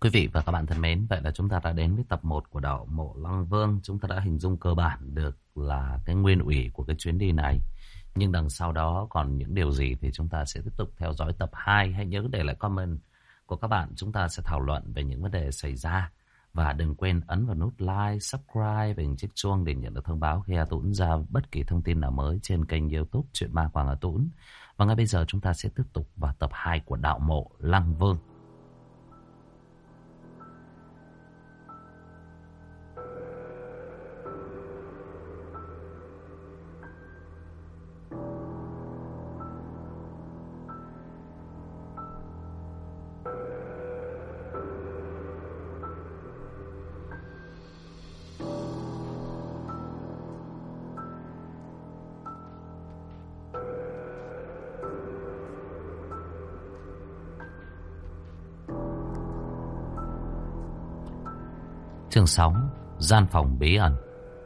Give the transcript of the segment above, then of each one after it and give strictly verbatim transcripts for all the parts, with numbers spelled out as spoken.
Quý vị và các bạn thân mến, vậy là chúng ta đã đến với tập một của đạo mộ Lăng Vương. Chúng ta đã hình dung cơ bản được là cái nguyên ủy của cái chuyến đi này. Nhưng đằng sau đó còn những điều gì thì chúng ta sẽ tiếp tục theo dõi tập hai. Hãy nhớ để lại comment của các bạn. Chúng ta sẽ thảo luận về những vấn đề xảy ra. Và đừng quên ấn vào nút like, subscribe và hình chiếc chuông để nhận được thông báo khi A Tũng ra bất kỳ thông tin nào mới trên kênh YouTube Chuyện Ma Quảng A Tũng. Và ngay bây giờ chúng ta sẽ tiếp tục vào tập hai của đạo mộ Lăng Vương. Chương sáu. Gian phòng bí ẩn.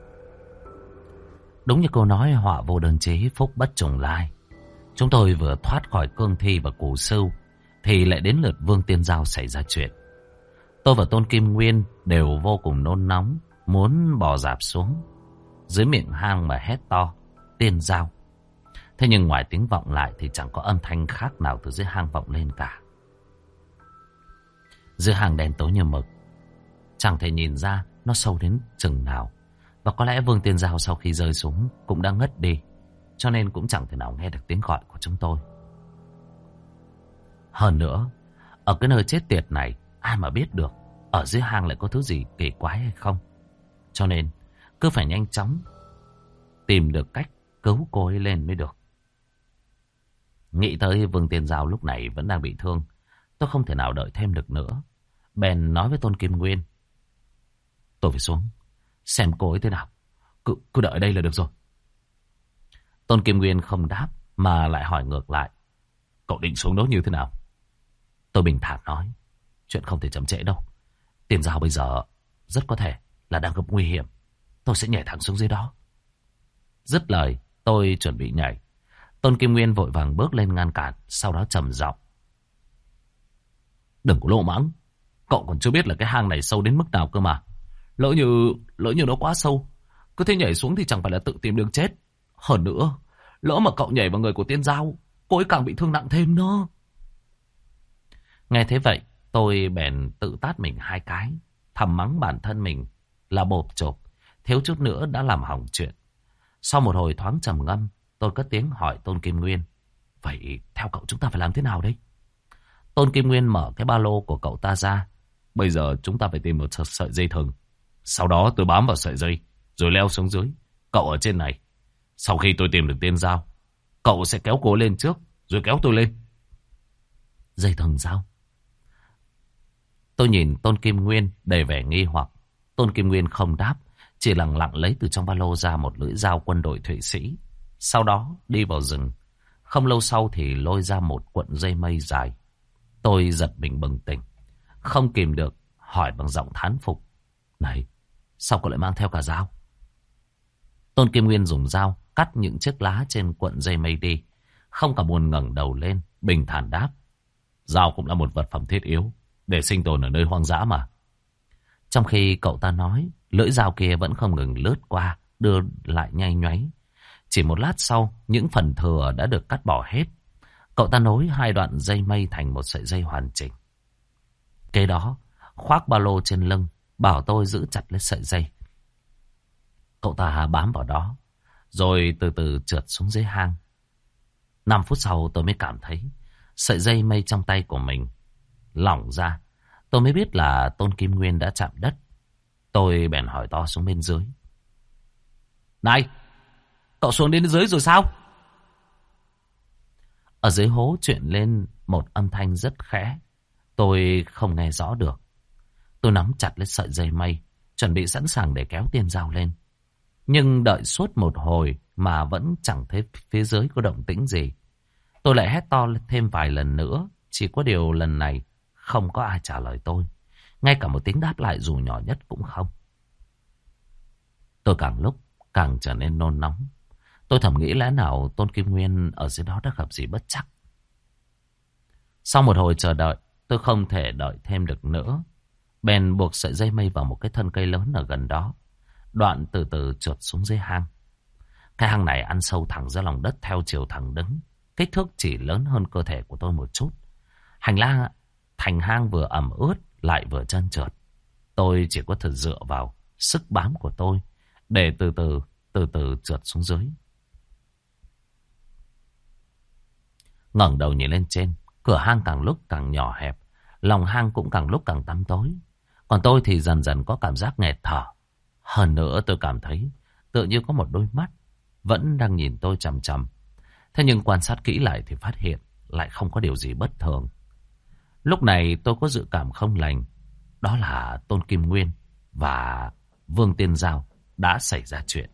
Đúng như câu nói họa vô đơn chí, phúc bất trùng lai. Chúng tôi vừa thoát khỏi cương thi và củ sưu thì lại đến lượt Vương Tiên Giao xảy ra chuyện. Tôi và Tôn Kim Nguyên đều vô cùng nôn nóng, muốn bò dạp xuống dưới miệng hang mà hét to Tiên Giao. Thế nhưng ngoài tiếng vọng lại thì chẳng có âm thanh khác nào từ dưới hang vọng lên cả. Dưới hang đen tối như mực, chẳng thể nhìn ra nó sâu đến chừng nào. Và có lẽ Vương Tiên Giao sau khi rơi xuống cũng đã ngất đi, cho nên cũng chẳng thể nào nghe được tiếng gọi của chúng tôi. Hơn nữa, ở cái nơi chết tiệt này, ai mà biết được ở dưới hang lại có thứ gì kỳ quái hay không. Cho nên cứ phải nhanh chóng tìm được cách cứu cô ấy lên mới được. Nghĩ tới Vương Tiên Giao lúc này vẫn đang bị thương, tôi không thể nào đợi thêm được nữa. Bèn nói với Tôn Kim Nguyên: tôi phải xuống xem cô ấy thế nào. Cứ, cứ đợi ở đây là được rồi. Tôn Kim Nguyên không đáp mà lại hỏi ngược lại: cậu định xuống đó như thế nào? Tôi bình thản nói: chuyện không thể chậm trễ đâu. Tiên Giao bây giờ rất có thể là đang gặp nguy hiểm. Tôi sẽ nhảy thẳng xuống dưới đó. Dứt lời tôi chuẩn bị nhảy. Tôn Kim Nguyên vội vàng bước lên ngăn cản, sau đó trầm giọng: đừng có lô mãng. Cậu còn chưa biết là cái hang này sâu đến mức nào cơ mà. Lỡ như lỡ như nó quá sâu, cứ thế nhảy xuống thì chẳng phải là tự tìm đường chết. Hơn nữa, lỡ mà cậu nhảy vào người của Tiên Giao, cô ấy càng bị thương nặng thêm nữa. Nghe thế vậy, tôi bèn tự tát mình hai cái, thầm mắng bản thân mình là bộp chộp, thiếu chút nữa đã làm hỏng chuyện. Sau một hồi thoáng trầm ngâm, tôi cất tiếng hỏi Tôn Kim Nguyên: vậy theo cậu chúng ta phải làm thế nào đây? Tôn Kim Nguyên mở cái ba lô của cậu ta ra: bây giờ chúng ta phải tìm một sợi dây thừng. Sau đó tôi bám vào sợi dây rồi leo xuống dưới. Cậu ở trên này. Sau khi tôi tìm được Tiên Giao, cậu sẽ kéo cô lên trước rồi kéo tôi lên. Dây thừng sao? Tôi nhìn Tôn Kim Nguyên đầy vẻ nghi hoặc. Tôn Kim Nguyên không đáp, chỉ lặng lặng lấy từ trong ba lô ra một lưỡi dao quân đội Thụy Sĩ. Sau đó đi vào rừng. Không lâu sau thì lôi ra một cuộn dây mây dài. Tôi giật mình bừng tỉnh, không kìm được hỏi bằng giọng thán phục: này, sao cậu lại mang theo cả dao? Tôn Kim Nguyên dùng dao cắt những chiếc lá trên cuộn dây mây đi, không cả buồn ngẩng đầu lên, bình thản đáp: dao cũng là một vật phẩm thiết yếu để sinh tồn ở nơi hoang dã mà. Trong khi cậu ta nói, lưỡi dao kia vẫn không ngừng lướt qua, đưa lại nhay nhoáy. Chỉ một lát sau, những phần thừa đã được cắt bỏ hết. Cậu ta nối hai đoạn dây mây thành một sợi dây hoàn chỉnh. Kế đó, khoác ba lô trên lưng, bảo tôi giữ chặt lấy sợi dây. Cậu ta bám vào đó, rồi từ từ trượt xuống dưới hang. Năm phút sau tôi mới cảm thấy sợi dây mây trong tay của mình lỏng ra. Tôi mới biết là Tôn Kim Nguyên đã chạm đất. Tôi bèn hỏi to xuống bên dưới: này, cậu xuống đến dưới rồi sao? Ở dưới hố chuyện lên một âm thanh rất khẽ, tôi không nghe rõ được. Tôi nắm chặt lấy sợi dây mây, chuẩn bị sẵn sàng để kéo Tiên Giao lên. Nhưng đợi suốt một hồi mà vẫn chẳng thấy phía dưới có động tĩnh gì. Tôi lại hét to thêm vài lần nữa, chỉ có điều lần này không có ai trả lời tôi. Ngay cả một tiếng đáp lại dù nhỏ nhất cũng không. Tôi càng lúc càng trở nên nôn nóng. Tôi thầm nghĩ lẽ nào Tôn Kim Nguyên ở dưới đó đã gặp gì bất trắc. Sau một hồi chờ đợi, tôi không thể đợi thêm được nữa. Bèn buộc sợi dây mây vào một cái thân cây lớn ở gần đó. Đoạn từ từ trượt xuống dưới hang. Cái hang này ăn sâu thẳng ra lòng đất theo chiều thẳng đứng. Kích thước chỉ lớn hơn cơ thể của tôi một chút. Hành lang thành hang vừa ẩm ướt lại vừa trơn trượt. Tôi chỉ có thể dựa vào sức bám của tôi để từ từ từ từ trượt xuống dưới. Ngẩng đầu nhìn lên trên, cửa hang càng lúc càng nhỏ hẹp, lòng hang cũng càng lúc càng tăm tối. Còn tôi thì dần dần có cảm giác nghẹt thở. Hơn nữa tôi cảm thấy tựa như có một đôi mắt vẫn đang nhìn tôi chằm chằm. Thế nhưng quan sát kỹ lại thì phát hiện lại không có điều gì bất thường. Lúc này tôi có dự cảm không lành. Đó là Tôn Kim Nguyên và Vương Tiên Giao đã xảy ra chuyện.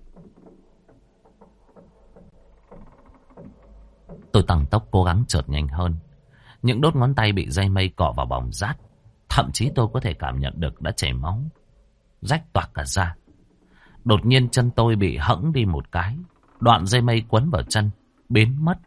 Tôi tăng tốc cố gắng trượt nhanh hơn. Những đốt ngón tay bị dây mây cọ vào bỏng rát. Thậm chí tôi có thể cảm nhận được đã chảy máu, rách toạc cả da. Đột nhiên chân tôi bị hẫng đi một cái. Đoạn dây mây quấn vào chân, biến mất.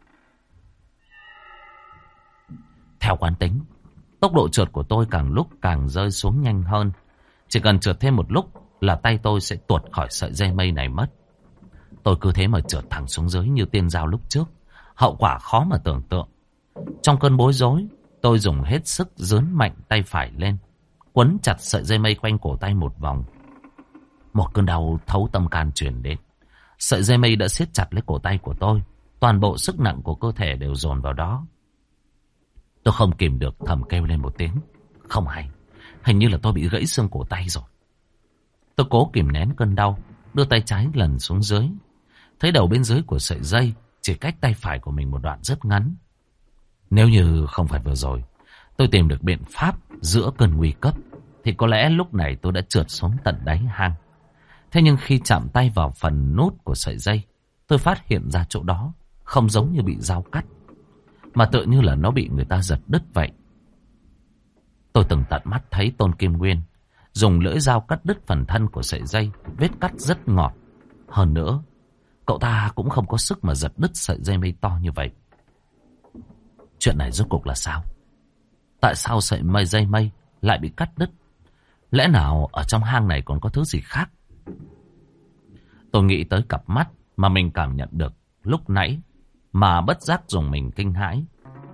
Theo quán tính, tốc độ trượt của tôi càng lúc càng rơi xuống nhanh hơn. Chỉ cần trượt thêm một lúc là tay tôi sẽ tuột khỏi sợi dây mây này mất. Tôi cứ thế mà trượt thẳng xuống dưới như Tiên Giao lúc trước. Hậu quả khó mà tưởng tượng. Trong cơn bối rối, tôi dùng hết sức dướn mạnh tay phải lên, quấn chặt sợi dây mây quanh cổ tay một vòng. Một cơn đau thấu tâm can truyền đến. Sợi dây mây đã siết chặt lấy cổ tay của tôi. Toàn bộ sức nặng của cơ thể đều dồn vào đó. Tôi không kìm được thầm kêu lên một tiếng. Không hay, hình như là tôi bị gãy xương cổ tay rồi. Tôi cố kìm nén cơn đau, đưa tay trái lần xuống dưới. Thấy đầu bên dưới của sợi dây chỉ cách tay phải của mình một đoạn rất ngắn. Nếu như không phải vừa rồi tôi tìm được biện pháp giữa cơn nguy cấp, thì có lẽ lúc này tôi đã trượt xuống tận đáy hang. Thế nhưng khi chạm tay vào phần nút của sợi dây, tôi phát hiện ra chỗ đó không giống như bị dao cắt, mà tựa như là nó bị người ta giật đứt vậy. Tôi từng tận mắt thấy Tôn Kim Nguyên dùng lưỡi dao cắt đứt phần thân của sợi dây, vết cắt rất ngọt. Hơn nữa, cậu ta cũng không có sức mà giật đứt sợi dây mây to như vậy. Chuyện này rốt cuộc là sao? Tại sao sợi mây dây mây lại bị cắt đứt? Lẽ nào ở trong hang này còn có thứ gì khác? Tôi nghĩ tới cặp mắt mà mình cảm nhận được lúc nãy, mà bất giác dùng mình kinh hãi.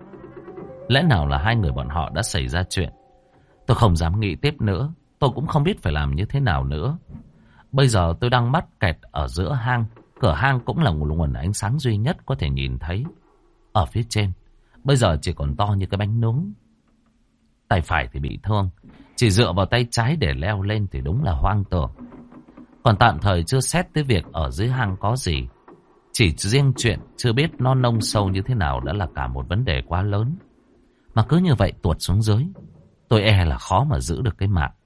Lẽ nào là hai người bọn họ đã xảy ra chuyện? Tôi không dám nghĩ tiếp nữa. Tôi cũng không biết phải làm như thế nào nữa. Bây giờ tôi đang mắc kẹt ở giữa hang. Cửa hang cũng là một nguồn ánh sáng duy nhất có thể nhìn thấy. Ở phía trên bây giờ chỉ còn to như cái bánh nướng. Tay phải thì bị thương, chỉ dựa vào tay trái để leo lên thì đúng là hoang tưởng. Còn tạm thời chưa xét tới việc ở dưới hang có gì. Chỉ riêng chuyện chưa biết nó nông sâu như thế nào đã là cả một vấn đề quá lớn. Mà cứ như vậy tuột xuống dưới, tôi e là khó mà giữ được cái mạng.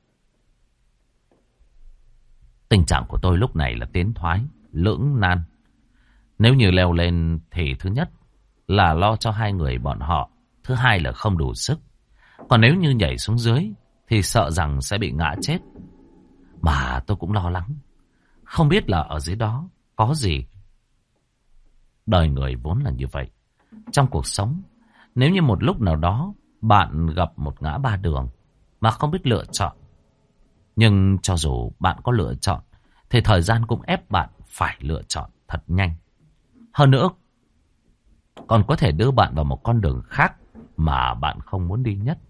Tình trạng của tôi lúc này là tiến thoái, lưỡng nan. Nếu như leo lên thì thứ nhất là lo cho hai người bọn họ, thứ hai là không đủ sức. Còn nếu như nhảy xuống dưới thì sợ rằng sẽ bị ngã chết. Mà tôi cũng lo lắng, không biết là ở dưới đó có gì. Đời người vốn là như vậy. Trong cuộc sống, nếu như một lúc nào đó bạn gặp một ngã ba đường mà không biết lựa chọn, nhưng cho dù bạn có lựa chọn thì thời gian cũng ép bạn phải lựa chọn thật nhanh. Hơn nữa, còn có thể đưa bạn vào một con đường khác mà bạn không muốn đi nhất.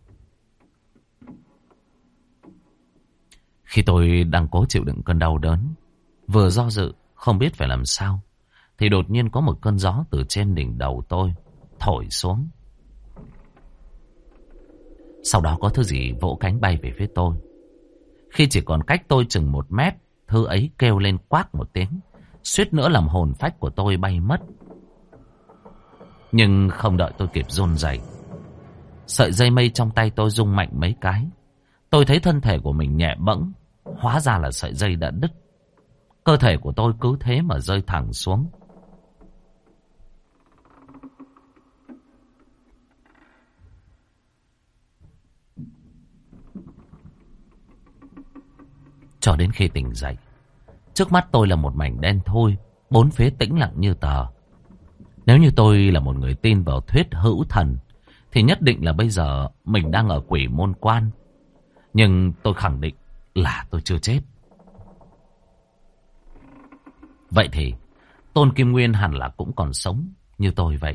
Khi tôi đang cố chịu đựng cơn đau đớn, vừa do dự không biết phải làm sao, thì đột nhiên có một cơn gió từ trên đỉnh đầu tôi thổi xuống. Sau đó có thứ gì vỗ cánh bay về phía tôi. Khi chỉ còn cách tôi chừng một mét, thứ ấy kêu lên quát một tiếng, suýt nữa làm hồn phách của tôi bay mất. Nhưng không đợi tôi kịp run rẩy, sợi dây mây trong tay tôi rung mạnh mấy cái. Tôi thấy thân thể của mình nhẹ bẫng, hóa ra là sợi dây đã đứt. Cơ thể của tôi cứ thế mà rơi thẳng xuống. Cho đến khi tỉnh dậy, trước mắt tôi là một mảnh đen thui, bốn phía tĩnh lặng như tờ. Nếu như tôi là một người tin vào thuyết hữu thần, thì nhất định là bây giờ mình đang ở quỷ môn quan. Nhưng tôi khẳng định là tôi chưa chết. Vậy thì Tôn Kim Nguyên hẳn là cũng còn sống như tôi vậy.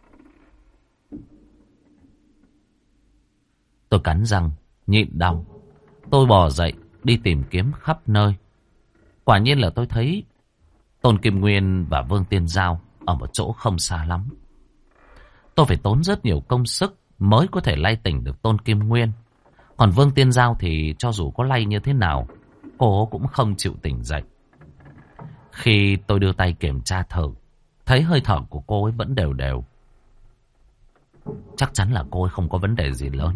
Tôi cắn răng, nhịn đau. Tôi bò dậy, đi tìm kiếm khắp nơi. Quả nhiên là tôi thấy Tôn Kim Nguyên và Vương Tiên Giao ở một chỗ không xa lắm. Tôi phải tốn rất nhiều công sức mới có thể lay tỉnh được Tôn Kim Nguyên. Còn Vương Tiên Giao thì cho dù có lay như thế nào, cô cũng không chịu tỉnh dậy. Khi tôi đưa tay kiểm tra thử, thấy hơi thở của cô ấy vẫn đều đều. Chắc chắn là cô ấy không có vấn đề gì lớn.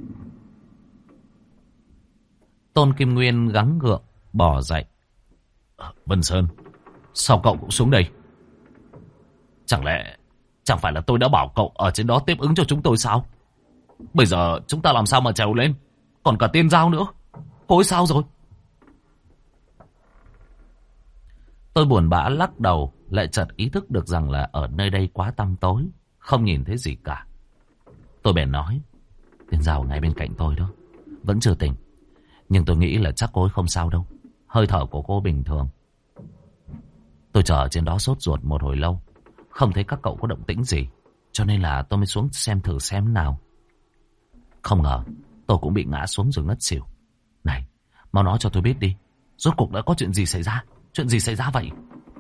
Tôn Kim Nguyên gắng gượng bò dậy. Vân Sơn, sao cậu cũng xuống đây? Chẳng lẽ Chẳng phải là tôi đã bảo cậu ở trên đó tiếp ứng cho chúng tôi sao? Bây giờ chúng ta làm sao mà trèo lên? Còn cả Tiên Giao nữa. Cô ấy sao rồi? Tôi buồn bã lắc đầu, lại chợt ý thức được rằng là ở nơi đây quá tăm tối, không nhìn thấy gì cả. Tôi bèn nói, Tiên Giao ngay bên cạnh tôi đó, vẫn chưa tỉnh. Nhưng tôi nghĩ là chắc cô ấy không sao đâu. Hơi thở của cô bình thường. Tôi chờ ở trên đó sốt ruột một hồi lâu, không thấy các cậu có động tĩnh gì, cho nên là tôi mới xuống xem thử xem nào. Không ngờ tôi cũng bị ngã xuống rồi ngất xỉu. Này, mau nói cho tôi biết đi, rốt cuộc đã có chuyện gì xảy ra? Chuyện gì xảy ra vậy?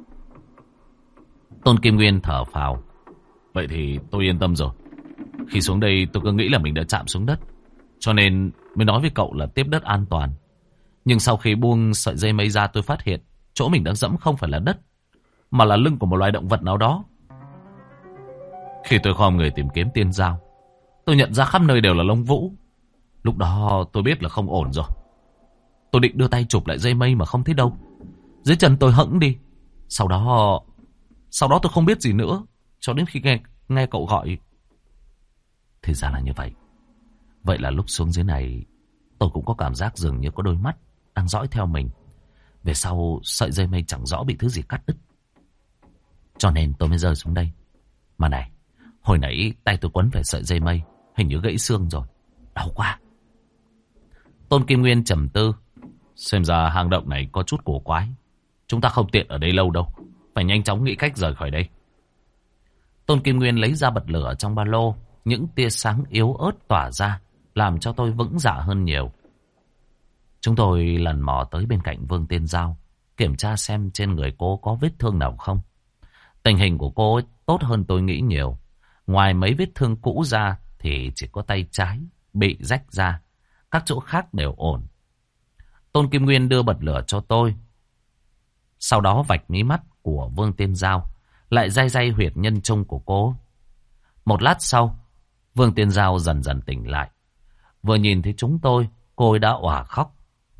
Tôn Kim Nguyên thở phào. Vậy thì tôi yên tâm rồi. Khi xuống đây tôi cứ nghĩ là mình đã chạm xuống đất, cho nên mới nói với cậu là tiếp đất an toàn. Nhưng sau khi buông sợi dây mây ra, tôi phát hiện chỗ mình đang dẫm không phải là đất, mà là lưng của một loài động vật nào đó. Khi tôi khom người tìm kiếm Tiên Giao, tôi nhận ra khắp nơi đều là lông vũ. Lúc đó tôi biết là không ổn rồi. Tôi định đưa tay chụp lại dây mây mà không thấy đâu. Dưới chân tôi hẫng đi. Sau đó Sau đó tôi không biết gì nữa, cho đến khi nghe, nghe cậu gọi. Thì ra là như vậy. Vậy là lúc xuống dưới này, tôi cũng có cảm giác dường như có đôi mắt đang dõi theo mình. Về sau sợi dây mây chẳng rõ bị thứ gì cắt đứt, cho nên tôi mới rơi xuống đây. Mà này, hồi nãy tay tôi quấn phải sợi dây mây, hình như gãy xương rồi. Đau quá. Tôn Kim Nguyên trầm tư. Xem ra hang động này có chút cổ quái. Chúng ta không tiện ở đây lâu đâu, phải nhanh chóng nghĩ cách rời khỏi đây. Tôn Kim Nguyên lấy ra bật lửa trong ba lô. Những tia sáng yếu ớt tỏa ra, làm cho tôi vững dạ hơn nhiều. Chúng tôi lần mò tới bên cạnh Vương Tiên Giao, kiểm tra xem trên người cô có vết thương nào không. Tình hình của cô ấy tốt hơn tôi nghĩ nhiều. Ngoài mấy vết thương cũ ra thì chỉ có tay trái bị rách ra, các chỗ khác đều ổn. Tôn Kim Nguyên đưa bật lửa cho tôi, sau đó vạch mí mắt của Vương Tiên Giao, lại day day huyệt nhân trung của cô. Một lát sau, Vương Tiên Giao dần dần tỉnh lại. Vừa nhìn thấy chúng tôi, cô ấy đã òa khóc.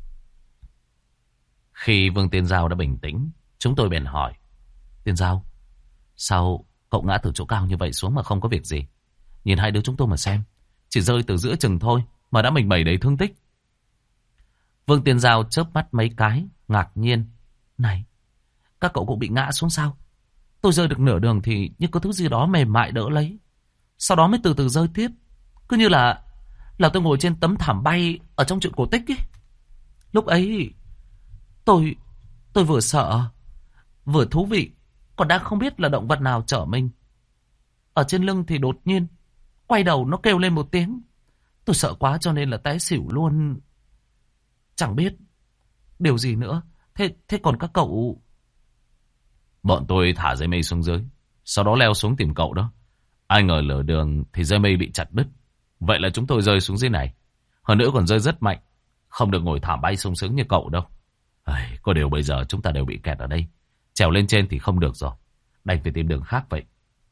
Khi Vương Tiên Giao đã bình tĩnh, chúng tôi bèn hỏi, Tiên Giao, sao cậu ngã từ chỗ cao như vậy xuống mà không có việc gì? Nhìn hai đứa chúng tôi mà xem, chỉ rơi từ giữa chừng thôi mà đã mình bày đầy thương tích. Vương Tiên Giao chớp mắt mấy cái, ngạc nhiên. Này, các cậu cũng bị ngã xuống sao? Tôi rơi được nửa đường thì như có thứ gì đó mềm mại đỡ lấy, sau đó mới từ từ rơi tiếp. Cứ như là Là tôi ngồi trên tấm thảm bay ở trong truyện cổ tích ấy. Lúc ấy Tôi Tôi vừa sợ vừa thú vị, còn đang không biết là động vật nào chở mình. Ở trên lưng thì đột nhiên quay đầu nó kêu lên một tiếng. Tôi sợ quá cho nên là té xỉu luôn. Chẳng biết điều gì nữa. Thế, thế còn các cậu? Bọn tôi thả dây mây xuống dưới, sau đó leo xuống tìm cậu đó. Ai ngờ lỡ đường thì dây mây bị chặt đứt. Vậy là chúng tôi rơi xuống dưới này. Hơn nữa còn rơi rất mạnh, không được ngồi thảm bay sung sướng như cậu đâu. Ai, có điều bây giờ chúng ta đều bị kẹt ở đây. Trèo lên trên thì không được rồi, đành phải tìm đường khác vậy.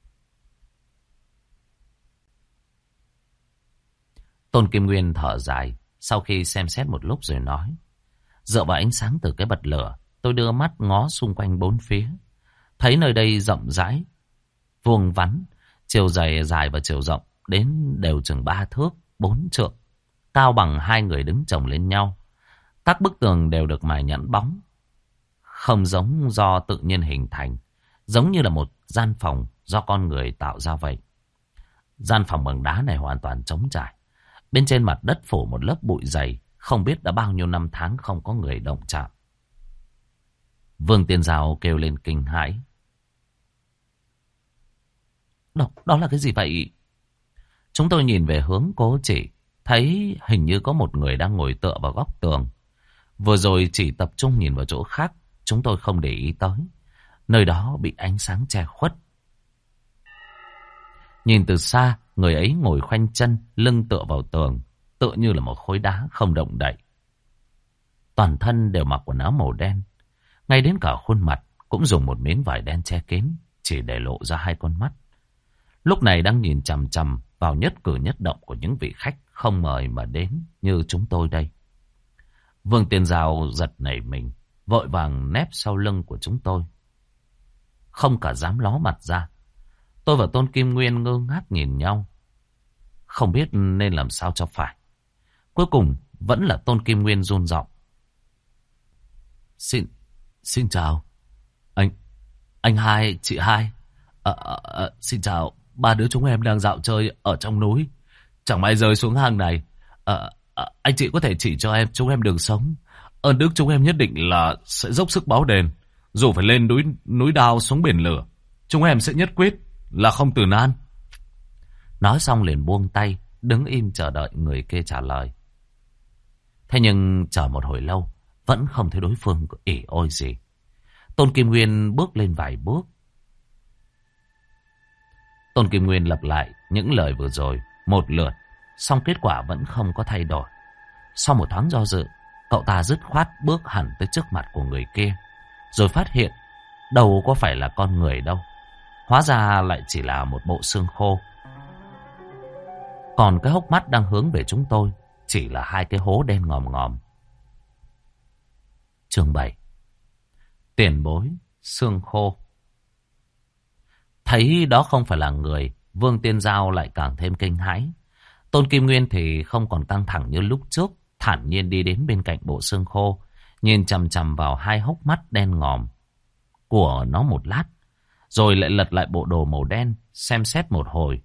Tôn Kim Nguyên thở dài, sau khi xem xét một lúc rồi nói. Dựa vào ánh sáng từ cái bật lửa, tôi đưa mắt ngó xung quanh bốn phía. Thấy nơi đây rộng rãi, vuông vắn, chiều dài dài và chiều rộng đến đều chừng ba thước, bốn trượng, cao bằng hai người đứng chồng lên nhau. Các bức tường đều được mài nhẵn bóng, không giống do tự nhiên hình thành, giống như là một gian phòng do con người tạo ra vậy. Gian phòng bằng đá này hoàn toàn trống trải. Bên trên mặt đất phủ một lớp bụi dày, Không biết đã bao nhiêu năm tháng không có người động chạm. Vương Tiên Giao kêu lên kinh hãi. Đó, đó là cái gì vậy? Chúng tôi nhìn về hướng cô chỉ, thấy hình như có một người đang ngồi tựa vào góc tường. Vừa rồi chỉ tập trung nhìn vào chỗ khác, chúng tôi không để ý tới. Nơi đó bị ánh sáng che khuất. Nhìn từ xa, người ấy ngồi khoanh chân, lưng tựa vào tường, tựa như là một khối đá không động đậy. Toàn thân đều mặc quần áo màu đen, ngay đến cả khuôn mặt cũng dùng một miếng vải đen che kín, chỉ để lộ ra hai con mắt. Lúc này đang nhìn chằm chằm vào nhất cử nhất động của những vị khách không mời mà đến như chúng tôi đây. Vương Tiên Giao giật nảy mình, vội vàng nép sau lưng của chúng tôi, không cả dám ló mặt ra. Tôi và Tôn Kim Nguyên ngơ ngác nhìn nhau, không biết nên làm sao cho phải. Cuối cùng vẫn là Tôn Kim Nguyên run giọng. Xin, xin chào. Anh, anh hai, chị hai. À, à, à, xin chào, ba đứa chúng em đang dạo chơi ở trong núi. Chẳng may rơi xuống hang này. À, à, anh chị có thể chỉ cho em, chúng em đường sống. Ơn đức chúng em nhất định là sẽ dốc sức báo đền. Dù phải lên núi, núi đao xuống biển lửa, chúng em sẽ nhất quyết là không từ nan. Nói xong liền buông tay, đứng im chờ đợi người kia trả lời. Thế nhưng chờ một hồi lâu, vẫn không thấy đối phương có ỉ ôi gì. Tôn Kim Nguyên bước lên vài bước. Tôn Kim Nguyên lặp lại những lời vừa rồi một lượt, song kết quả vẫn không có thay đổi. Sau một thoáng do dự, cậu ta dứt khoát bước hẳn tới trước mặt của người kia, rồi phát hiện đâu có phải là con người đâu. Hóa ra lại chỉ là một bộ xương khô. Còn cái hốc mắt đang hướng về chúng tôi chỉ là hai cái hố đen ngòm ngòm. Chương bảy. Tiền bối xương khô. Thấy đó không phải là người, Vương Tiên Giao lại càng thêm kinh hãi. Tôn Kim Nguyên thì không còn căng thẳng như lúc trước, thản nhiên đi đến bên cạnh bộ xương khô, nhìn chằm chằm vào hai hốc mắt đen ngòm của nó một lát, rồi lại lật lại bộ đồ màu đen, xem xét một hồi.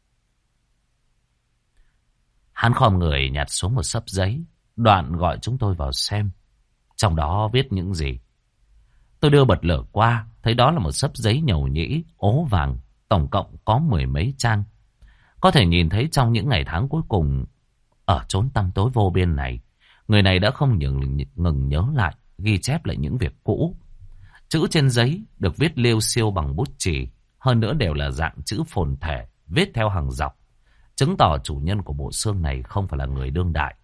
Hắn khom người nhặt xuống một xấp giấy, đoạn gọi chúng tôi vào xem. Trong đó viết những gì? Tôi đưa bật lửa qua, thấy đó là một xấp giấy nhầu nhĩ, ố vàng, tổng cộng có mười mấy trang. Có thể nhìn thấy trong những ngày tháng cuối cùng ở chốn tăm tối vô biên này, người này đã không ngừng, ngừng nhớ lại, ghi chép lại những việc cũ. Chữ trên giấy được viết liêu xiêu bằng bút chì, hơn nữa đều là dạng chữ phồn thể, viết theo hàng dọc, chứng tỏ chủ nhân của bộ xương này không phải là người đương đại.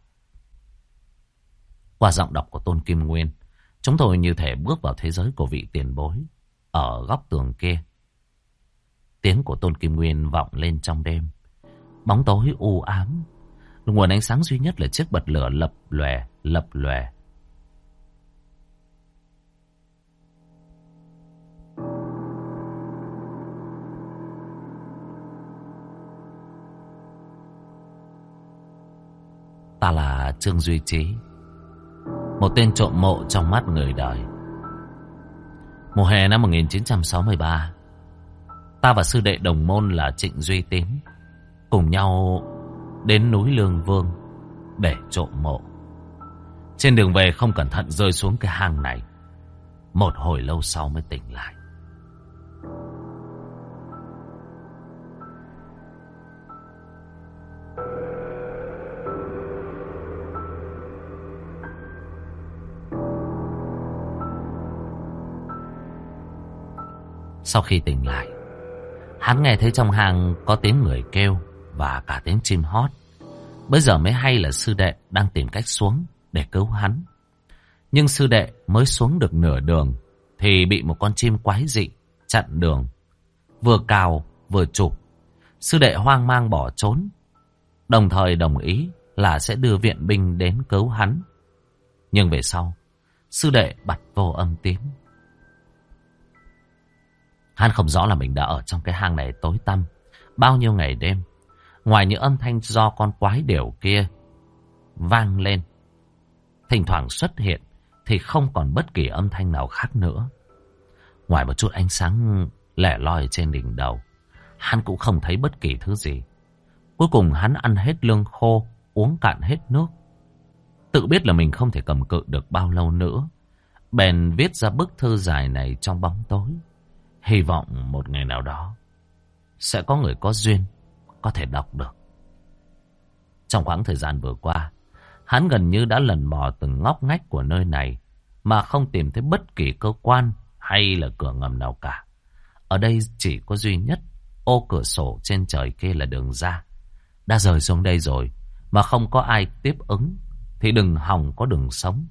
Qua giọng đọc của Tôn Kim Nguyên, chúng tôi như thể bước vào thế giới của vị tiền bối ở góc tường kia. Tiếng của Tôn Kim Nguyên vọng lên trong đêm. Bóng tối u ám, nguồn ánh sáng duy nhất là chiếc bật lửa lập lòe, lập lòe. Ta là Trương Duy Trí, một tên trộm mộ trong mắt người đời. Mùa hè năm một nghìn chín trăm sáu mươi ba, ta và sư đệ đồng môn là Trịnh Duy Tín cùng nhau đến núi Lương Vương để trộm mộ. Trên đường về không cẩn thận rơi xuống cái hang này. Một hồi lâu sau mới tỉnh lại. Sau khi tỉnh lại, hắn nghe thấy trong hang có tiếng người kêu và cả tiếng chim hót. Bây giờ mới hay là sư đệ đang tìm cách xuống để cứu hắn. Nhưng sư đệ mới xuống được nửa đường thì bị một con chim quái dị chặn đường, vừa cào vừa chụp. Sư đệ hoang mang bỏ trốn, đồng thời đồng ý là sẽ đưa viện binh đến cứu hắn. Nhưng về sau, sư đệ bặt vô âm tín. Hắn không rõ là mình đã ở trong cái hang này tối tăm bao nhiêu ngày đêm. Ngoài những âm thanh do con quái điểu kia vang lên, thỉnh thoảng xuất hiện, thì không còn bất kỳ âm thanh nào khác nữa. Ngoài một chút ánh sáng lẻ loi trên đỉnh đầu, hắn cũng không thấy bất kỳ thứ gì. Cuối cùng hắn ăn hết lương khô, uống cạn hết nước. Tự biết là mình không thể cầm cự được bao lâu nữa, bèn viết ra bức thư dài này trong bóng tối. Hy vọng một ngày nào đó sẽ có người có duyên có thể đọc được. Trong khoảng thời gian vừa qua, hắn gần như đã lần mò từng ngóc ngách của nơi này mà không tìm thấy bất kỳ cơ quan hay là cửa ngầm nào cả. Ở đây chỉ có duy nhất ô cửa sổ trên trời kia là đường ra. Đã rời xuống đây rồi mà không có ai tiếp ứng thì đừng hòng có đường sống.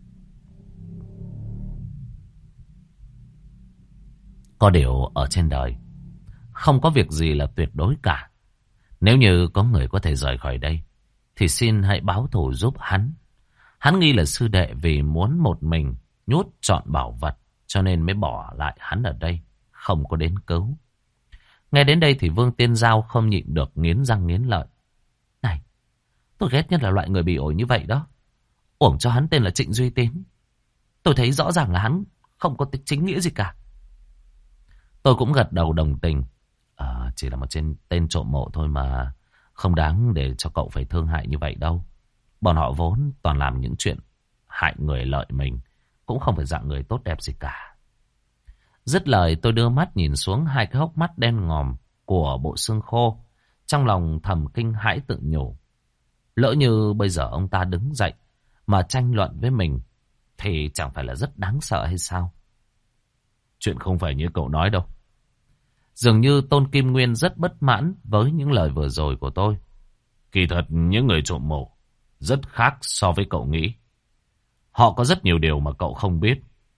Có điều ở trên đời không có việc gì là tuyệt đối cả. Nếu như có người có thể rời khỏi đây thì xin hãy báo thù giúp hắn. Hắn nghi là sư đệ vì muốn một mình nhốt trọn bảo vật cho nên mới bỏ lại hắn ở đây, không có đến cứu. Nghe đến đây thì Vương Tiên Giao không nhịn được nghiến răng nghiến lợi. Này, tôi ghét nhất là loại người bị ổi như vậy đó. Uổng cho hắn tên là Trịnh Duy Tín. Tôi thấy rõ ràng là hắn không có chính nghĩa gì cả. Tôi cũng gật đầu đồng tình. À, chỉ là một trên tên trộm mộ thôi mà, không đáng để cho cậu phải thương hại như vậy đâu. Bọn họ vốn toàn làm những chuyện hại người lợi mình, cũng không phải dạng người tốt đẹp gì cả. Dứt lời tôi đưa mắt nhìn xuống hai cái hốc mắt đen ngòm của bộ xương khô. Trong lòng thầm kinh hãi tự nhủ. Lỡ như bây giờ ông ta đứng dậy mà tranh luận với mình thì chẳng phải là rất đáng sợ hay sao? Chuyện không phải như cậu nói đâu. Dường như Tôn Kim Nguyên rất bất mãn với những lời vừa rồi của tôi. Kỳ thật những người trộm mộ rất khác so với cậu nghĩ. Họ có rất nhiều điều mà cậu không biết.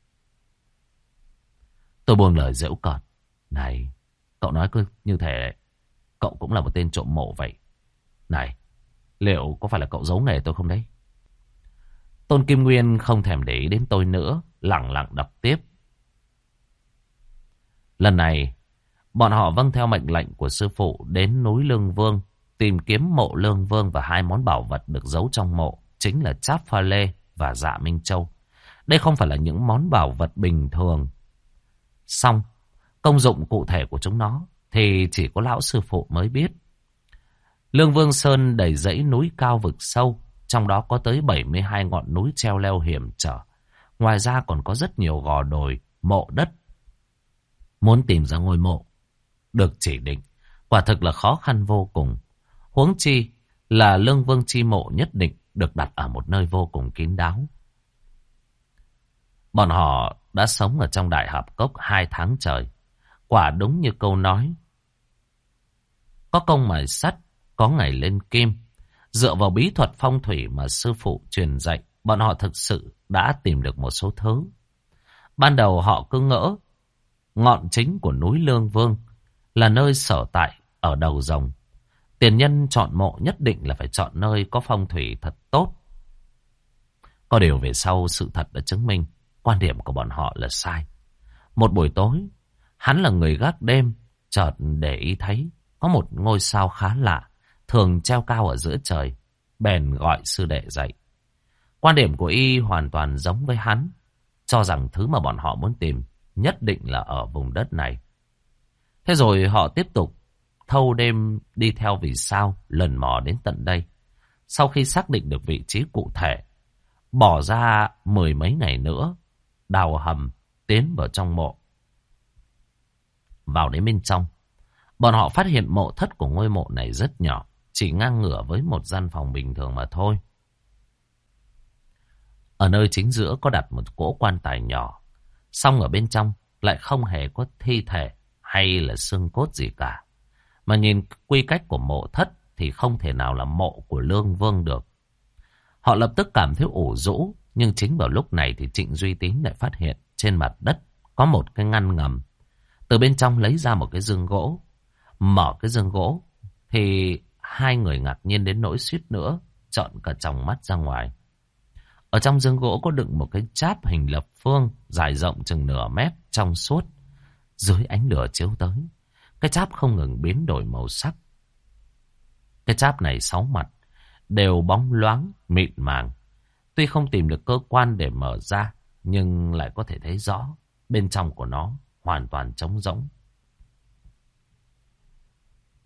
Tôi buông lời giễu cợt. Này, cậu nói cứ như thế, cậu cũng là một tên trộm mộ vậy. Này, liệu có phải là cậu giấu nghề tôi không đấy? Tôn Kim Nguyên không thèm để ý đến tôi nữa, lẳng lặng đọc tiếp. Lần này, bọn họ vâng theo mệnh lệnh của sư phụ đến núi Lương Vương, tìm kiếm mộ Lương Vương và hai món bảo vật được giấu trong mộ, chính là Cháp Pha Lê và Dạ Minh Châu. Đây không phải là những món bảo vật bình thường. Xong, công dụng cụ thể của chúng nó thì chỉ có lão sư phụ mới biết. Lương Vương Sơn đầy dãy núi cao vực sâu, trong đó có tới bảy mươi hai ngọn núi treo leo hiểm trở. Ngoài ra còn có rất nhiều gò đồi, mộ đất. Muốn tìm ra ngôi mộ được chỉ định, quả thực là khó khăn vô cùng. Huống chi là Lương Vương chi mộ nhất định được đặt ở một nơi vô cùng kín đáo. Bọn họ đã sống ở trong Đại Hạp Cốc hai tháng trời. Quả đúng như câu nói. Có công mài sắt, có ngày lên kim. Dựa vào bí thuật phong thủy mà sư phụ truyền dạy, bọn họ thực sự đã tìm được một số thứ. Ban đầu họ cứ ngỡ ngọn chính của núi Lương Vương là nơi sở tại ở đầu rồng. Tiền nhân chọn mộ nhất định là phải chọn nơi có phong thủy thật tốt. Có điều về sau sự thật đã chứng minh quan điểm của bọn họ là sai. Một buổi tối, hắn là người gác đêm, chợt để ý thấy có một ngôi sao khá lạ, thường treo cao ở giữa trời, bèn gọi sư đệ dậy. Quan điểm của y hoàn toàn giống với hắn, cho rằng thứ mà bọn họ muốn tìm nhất định là ở vùng đất này. Thế rồi họ tiếp tục thâu đêm đi theo vì sao lần mò đến tận đây. Sau khi xác định được vị trí cụ thể, bỏ ra mười mấy ngày nữa, đào hầm tiến vào trong mộ. Vào đến bên trong, bọn họ phát hiện mộ thất của ngôi mộ này rất nhỏ, chỉ ngang ngửa với một gian phòng bình thường mà thôi. Ở nơi chính giữa có đặt một cỗ quan tài nhỏ, song ở bên trong lại không hề có thi thể hay là xương cốt gì cả. Mà nhìn quy cách của mộ thất thì không thể nào là mộ của Lương Vương được. Họ lập tức cảm thấy ủ rũ, nhưng chính vào lúc này thì Trịnh Duy Tín lại phát hiện trên mặt đất có một cái ngăn ngầm. Từ bên trong lấy ra một cái giường gỗ. Mở cái giường gỗ thì hai người ngạc nhiên đến nỗi suýt nữa trợn cả tròng mắt ra ngoài. Ở trong giường gỗ có đựng một cái cháp hình lập phương dài rộng chừng nửa mét trong suốt. Dưới ánh lửa chiếu tới, cái cháp không ngừng biến đổi màu sắc. Cái cháp này sáu mặt đều bóng loáng, mịn màng. Tuy không tìm được cơ quan để mở ra, nhưng lại có thể thấy rõ bên trong của nó hoàn toàn trống rỗng.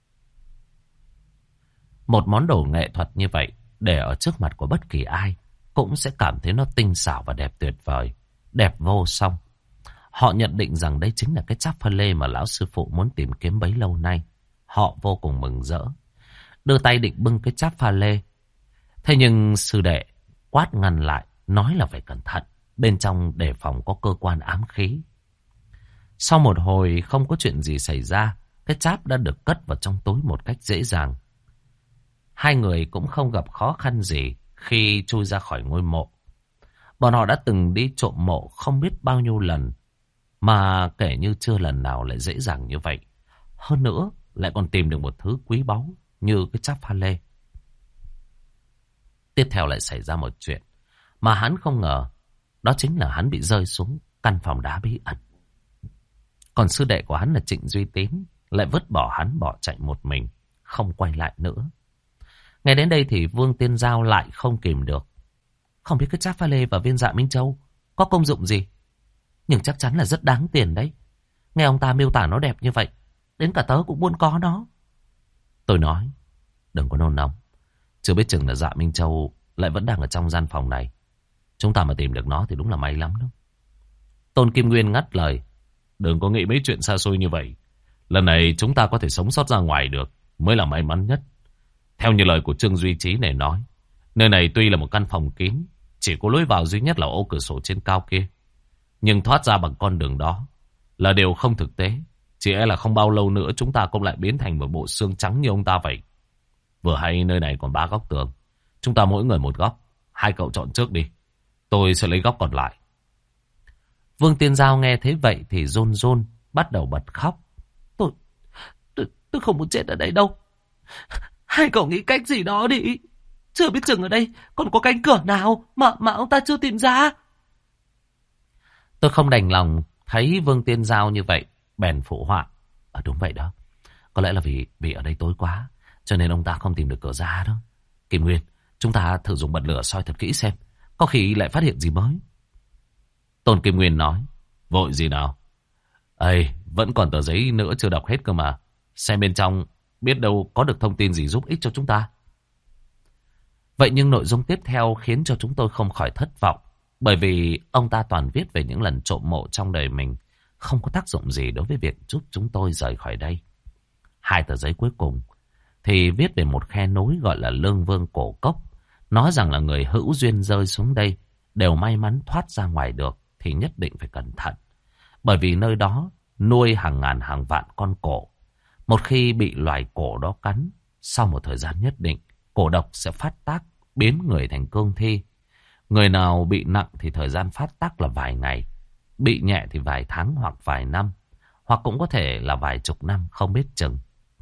Một món đồ nghệ thuật như vậy để ở trước mặt của bất kỳ ai cũng sẽ cảm thấy nó tinh xảo và đẹp tuyệt vời, đẹp vô song. Họ nhận định rằng đây chính là cái cháp pha lê mà lão sư phụ muốn tìm kiếm bấy lâu nay. Họ vô cùng mừng rỡ, đưa tay định bưng cái cháp pha lê. Thế nhưng sư đệ quát ngăn lại, nói là phải cẩn thận, bên trong đề phòng có cơ quan ám khí. Sau một hồi không có chuyện gì xảy ra, cái cháp đã được cất vào trong túi một cách dễ dàng. Hai người cũng không gặp khó khăn gì khi chui ra khỏi ngôi mộ. Bọn họ đã từng đi trộm mộ không biết bao nhiêu lần, mà kể như chưa lần nào lại dễ dàng như vậy. Hơn nữa, lại còn tìm được một thứ quý báu như cái cháp pha lê. Tiếp theo lại xảy ra một chuyện mà hắn không ngờ. Đó chính là hắn bị rơi xuống căn phòng đá bí ẩn. Còn sư đệ của hắn là Trịnh Duy Tín lại vứt bỏ hắn bỏ chạy một mình, không quay lại nữa. Ngay đến đây thì Vương Tiên Giao lại không kìm được. Không biết cái cháp pha lê và viên dạ Minh Châu có công dụng gì, nhưng chắc chắn là rất đáng tiền đấy. Nghe ông ta miêu tả nó đẹp như vậy, đến cả tớ cũng muốn có nó. Tôi nói, đừng có nôn nóng. Chưa biết chừng là dạ Minh Châu lại vẫn đang ở trong gian phòng này. Chúng ta mà tìm được nó thì đúng là may lắm đó. Tôn Kim Nguyên ngắt lời, đừng có nghĩ mấy chuyện xa xôi như vậy. Lần này chúng ta có thể sống sót ra ngoài được mới là may mắn nhất. Theo như lời của Trương Duy Trí này nói, nơi này tuy là một căn phòng kín, chỉ có lối vào duy nhất là ô cửa sổ trên cao kia, nhưng thoát ra bằng con đường đó là điều không thực tế. Chỉ e là không bao lâu nữa chúng ta cũng lại biến thành một bộ xương trắng như ông ta vậy. Vừa hay nơi này còn ba góc tường, chúng ta mỗi người một góc. Hai cậu chọn trước đi, tôi sẽ lấy góc còn lại. Vương Tiên Giao nghe thấy vậy thì run run, bắt đầu bật khóc. Tôi, tôi, tôi không muốn chết ở đây đâu. Hai cậu nghĩ cách gì đó đi. Chưa biết chừng ở đây còn có cánh cửa nào mà, mà ông ta chưa tìm ra. Tôi không đành lòng thấy Vương Tiên Giao như vậy, bèn phụ họa. À, đúng vậy đó. Có lẽ là vì, vì ở đây tối quá, cho nên ông ta không tìm được cửa ra đó. Kim Nguyên, chúng ta thử dùng bật lửa soi thật kỹ xem, có khi lại phát hiện gì mới. Tôn Kim Nguyên nói, vội gì nào. Ây, vẫn còn tờ giấy nữa chưa đọc hết cơ mà. Xem bên trong, biết đâu có được thông tin gì giúp ích cho chúng ta. Vậy nhưng nội dung tiếp theo khiến cho chúng tôi không khỏi thất vọng. Bởi vì ông ta toàn viết về những lần trộm mộ trong đời mình, không có tác dụng gì đối với việc giúp chúng tôi rời khỏi đây. Hai tờ giấy cuối cùng thì viết về một khe núi gọi là Lương Vương Cổ Cốc. Nói rằng là người hữu duyên rơi xuống đây đều may mắn thoát ra ngoài được thì nhất định phải cẩn thận. Bởi vì nơi đó nuôi hàng ngàn hàng vạn con cổ. Một khi bị loài cổ đó cắn, sau một thời gian nhất định, cổ độc sẽ phát tác, biến người thành cương thi. Người nào bị nặng thì thời gian phát tác là vài ngày, bị nhẹ thì vài tháng hoặc vài năm, hoặc cũng có thể là vài chục năm, không biết chừng.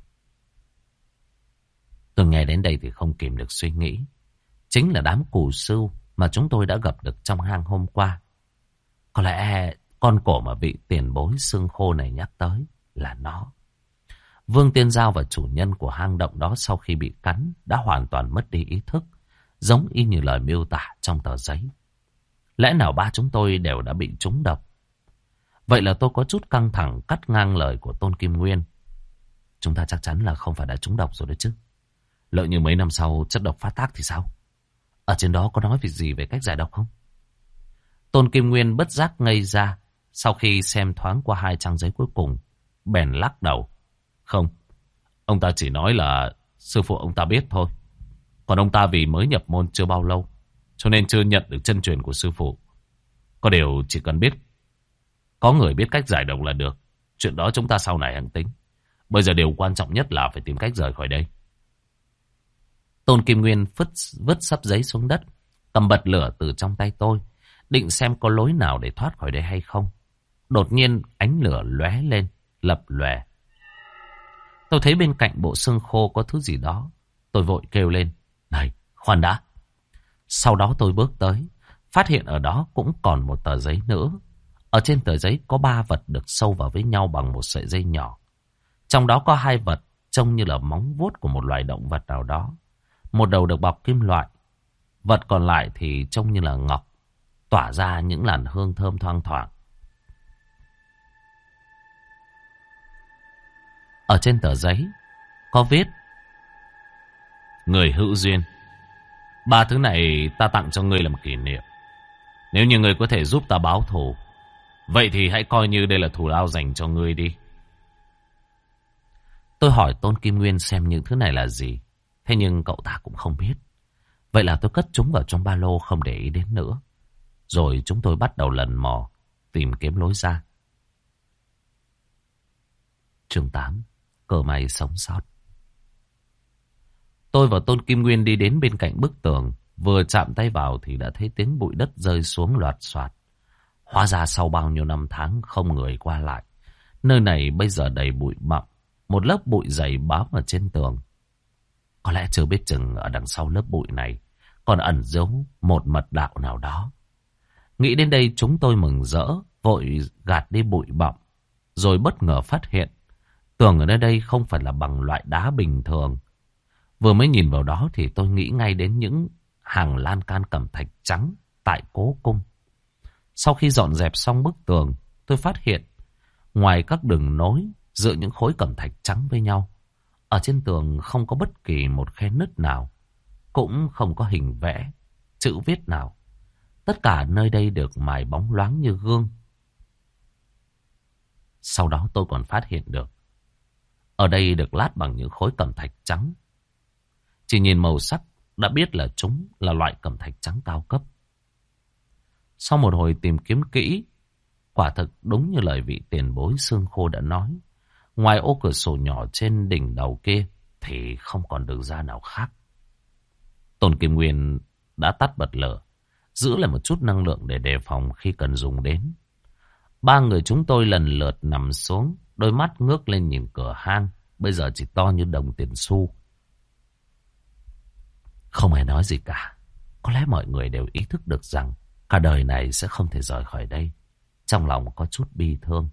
Tôi nghe đến đây thì không kìm được suy nghĩ. Chính là đám cù sưu mà chúng tôi đã gặp được trong hang hôm qua. Có lẽ con cổ mà vị tiền bối xương khô này nhắc tới là nó. Vương Tiên Giao và chủ nhân của hang động đó sau khi bị cắn đã hoàn toàn mất đi ý thức, giống y như lời miêu tả trong tờ giấy. Lẽ nào ba chúng tôi đều đã bị trúng độc? Vậy là tôi có chút căng thẳng cắt ngang lời của Tôn Kim Nguyên. Chúng ta chắc chắn là không phải đã trúng độc rồi đấy chứ. Lỡ như mấy năm sau chất độc phát tác thì sao? Ở trên đó có nói việc gì về cách giải độc không? Tôn Kim Nguyên bất giác ngây ra. Sau khi xem thoáng qua hai trang giấy cuối cùng, bèn lắc đầu. Không, ông ta chỉ nói là sư phụ ông ta biết thôi. Còn ông ta vì mới nhập môn chưa bao lâu, cho nên chưa nhận được chân truyền của sư phụ. Có điều chỉ cần biết, có người biết cách giải độc là được. Chuyện đó chúng ta sau này hãng tính. Bây giờ điều quan trọng nhất là phải tìm cách rời khỏi đây. Tôn Kim Nguyên vứt, vứt sấp giấy xuống đất, cầm bật lửa từ trong tay tôi, định xem có lối nào để thoát khỏi đây hay không. Đột nhiên ánh lửa lóe lên, lập lòe. Tôi thấy bên cạnh bộ xương khô có thứ gì đó. Tôi vội kêu lên, này, khoan đã. Sau đó tôi bước tới, phát hiện ở đó cũng còn một tờ giấy nữa. Ở trên tờ giấy có ba vật được sâu vào với nhau bằng một sợi dây nhỏ. Trong đó có hai vật trông như là móng vuốt của một loài động vật nào đó. Một đầu được bọc kim loại, vật còn lại thì trông như là ngọc, tỏa ra những làn hương thơm thoang thoảng. Ở trên tờ giấy có viết: người hữu duyên Ba thứ này ta tặng cho ngươi là một kỷ niệm. Nếu như ngươi có thể giúp ta báo thù, vậy thì hãy coi như đây là thù lao dành cho ngươi đi. Tôi hỏi Tôn Kim Nguyên xem những thứ này là gì. Thế nhưng cậu ta cũng không biết. Vậy là tôi cất chúng vào trong ba lô không để ý đến nữa. Rồi chúng tôi bắt đầu lần mò tìm kiếm lối ra. Chương tám. Cơ may sống sót. Tôi và Tôn Kim Nguyên đi đến bên cạnh bức tường. Vừa chạm tay vào thì đã thấy tiếng bụi đất rơi xuống loạt xoạt. Hóa ra sau bao nhiêu năm tháng không người qua lại, nơi này bây giờ đầy bụi bặm. Một lớp bụi dày bám ở trên tường. Có lẽ chưa biết chừng ở đằng sau lớp bụi này còn ẩn giấu một mật đạo nào đó. Nghĩ đến đây chúng tôi mừng rỡ, vội gạt đi bụi bặm. Rồi bất ngờ phát hiện tường ở nơi đây không phải là bằng loại đá bình thường. Vừa mới nhìn vào đó thì tôi nghĩ ngay đến những hàng lan can cẩm thạch trắng tại cố cung. Sau khi dọn dẹp xong bức tường, tôi phát hiện ngoài các đường nối dựa những khối cẩm thạch trắng với nhau, ở trên tường không có bất kỳ một khe nứt nào, cũng không có hình vẽ, chữ viết nào. Tất cả nơi đây được mài bóng loáng như gương. Sau đó tôi còn phát hiện được, ở đây được lát bằng những khối cẩm thạch trắng. Chỉ nhìn màu sắc đã biết là chúng là loại cẩm thạch trắng cao cấp. Sau một hồi tìm kiếm kỹ, quả thực đúng như lời vị tiền bối xương khô đã nói. Ngoài ô cửa sổ nhỏ trên đỉnh đầu kia thì không còn đường ra nào khác. Tôn Kim Nguyên đã tắt bật lửa, giữ lại một chút năng lượng để đề phòng khi cần dùng đến. Ba người chúng tôi lần lượt nằm xuống, đôi mắt ngước lên nhìn cửa hang, bây giờ chỉ to như đồng tiền xu. Không ai nói gì cả. Có lẽ mọi người đều ý thức được rằng cả đời này sẽ không thể rời khỏi đây. Trong lòng có chút bi thương.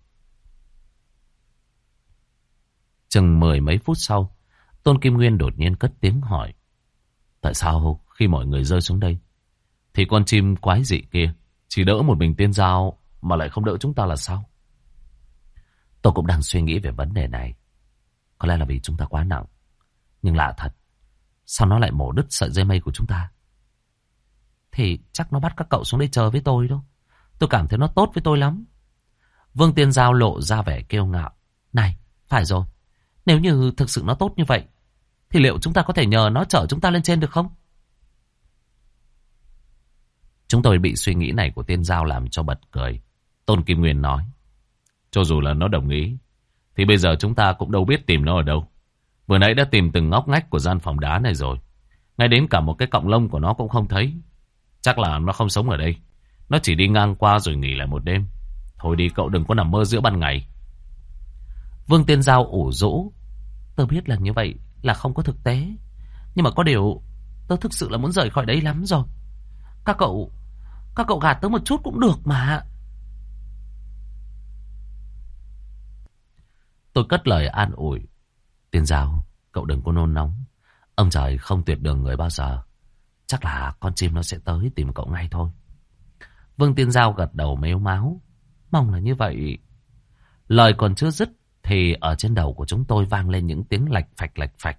Chừng mười mấy phút sau, Tôn Kim Nguyên đột nhiên cất tiếng hỏi: tại sao khi mọi người rơi xuống đây thì con chim quái dị kia chỉ đỡ một mình Tiên Giao mà lại không đỡ chúng ta là sao? Tôi cũng đang suy nghĩ về vấn đề này. Có lẽ là vì chúng ta quá nặng. Nhưng lạ thật, sao nó lại mổ đứt sợi dây mây của chúng ta? Thì chắc nó bắt các cậu xuống đây chờ với tôi đâu. Tôi cảm thấy nó tốt với tôi lắm. Vương Tiên Giao lộ ra vẻ kiêu ngạo. Này, phải rồi. Nếu như thực sự nó tốt như vậy thì liệu chúng ta có thể nhờ nó chở chúng ta lên trên được không? Chúng tôi bị suy nghĩ này của Tiên Giao làm cho bật cười. Tôn Kim Nguyên nói: cho dù là nó đồng ý thì bây giờ chúng ta cũng đâu biết tìm nó ở đâu. Vừa nãy đã tìm từng ngóc ngách của gian phòng đá này rồi, ngay đến cả một cái cọng lông của nó cũng không thấy. Chắc là nó không sống ở đây. Nó chỉ đi ngang qua rồi nghỉ lại một đêm. Thôi đi, cậu đừng có nằm mơ giữa ban ngày. Vương Tiên Giao ủ rũ: tôi biết là như vậy là không có thực tế, nhưng mà có điều tôi thực sự là muốn rời khỏi đây lắm rồi. Các cậu Các cậu gạt tớ một chút cũng được mà. Tôi cất lời an ủi: Tiên Giao, cậu đừng có nôn nóng. Ông trời không tuyệt đường người bao giờ. Chắc là con chim nó sẽ tới tìm cậu ngay thôi. Vương Tiên Giao gật đầu mếu máo: mong là như vậy. Lời còn chưa dứt thì ở trên đầu của chúng tôi vang lên những tiếng lạch phạch lạch phạch.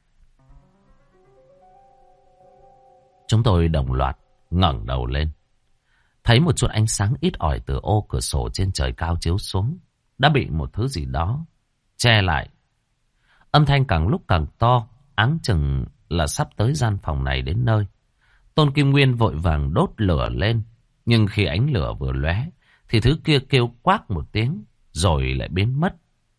Chúng tôi đồng loạt ngẩng đầu lên, thấy một chút ánh sáng ít ỏi từ ô cửa sổ trên trời cao chiếu xuống, đã bị một thứ gì đó che lại. Âm thanh càng lúc càng to, áng chừng là sắp tới gian phòng này đến nơi. Tôn Kim Nguyên vội vàng đốt lửa lên, nhưng khi ánh lửa vừa lóe thì thứ kia kêu quác một tiếng rồi lại biến mất.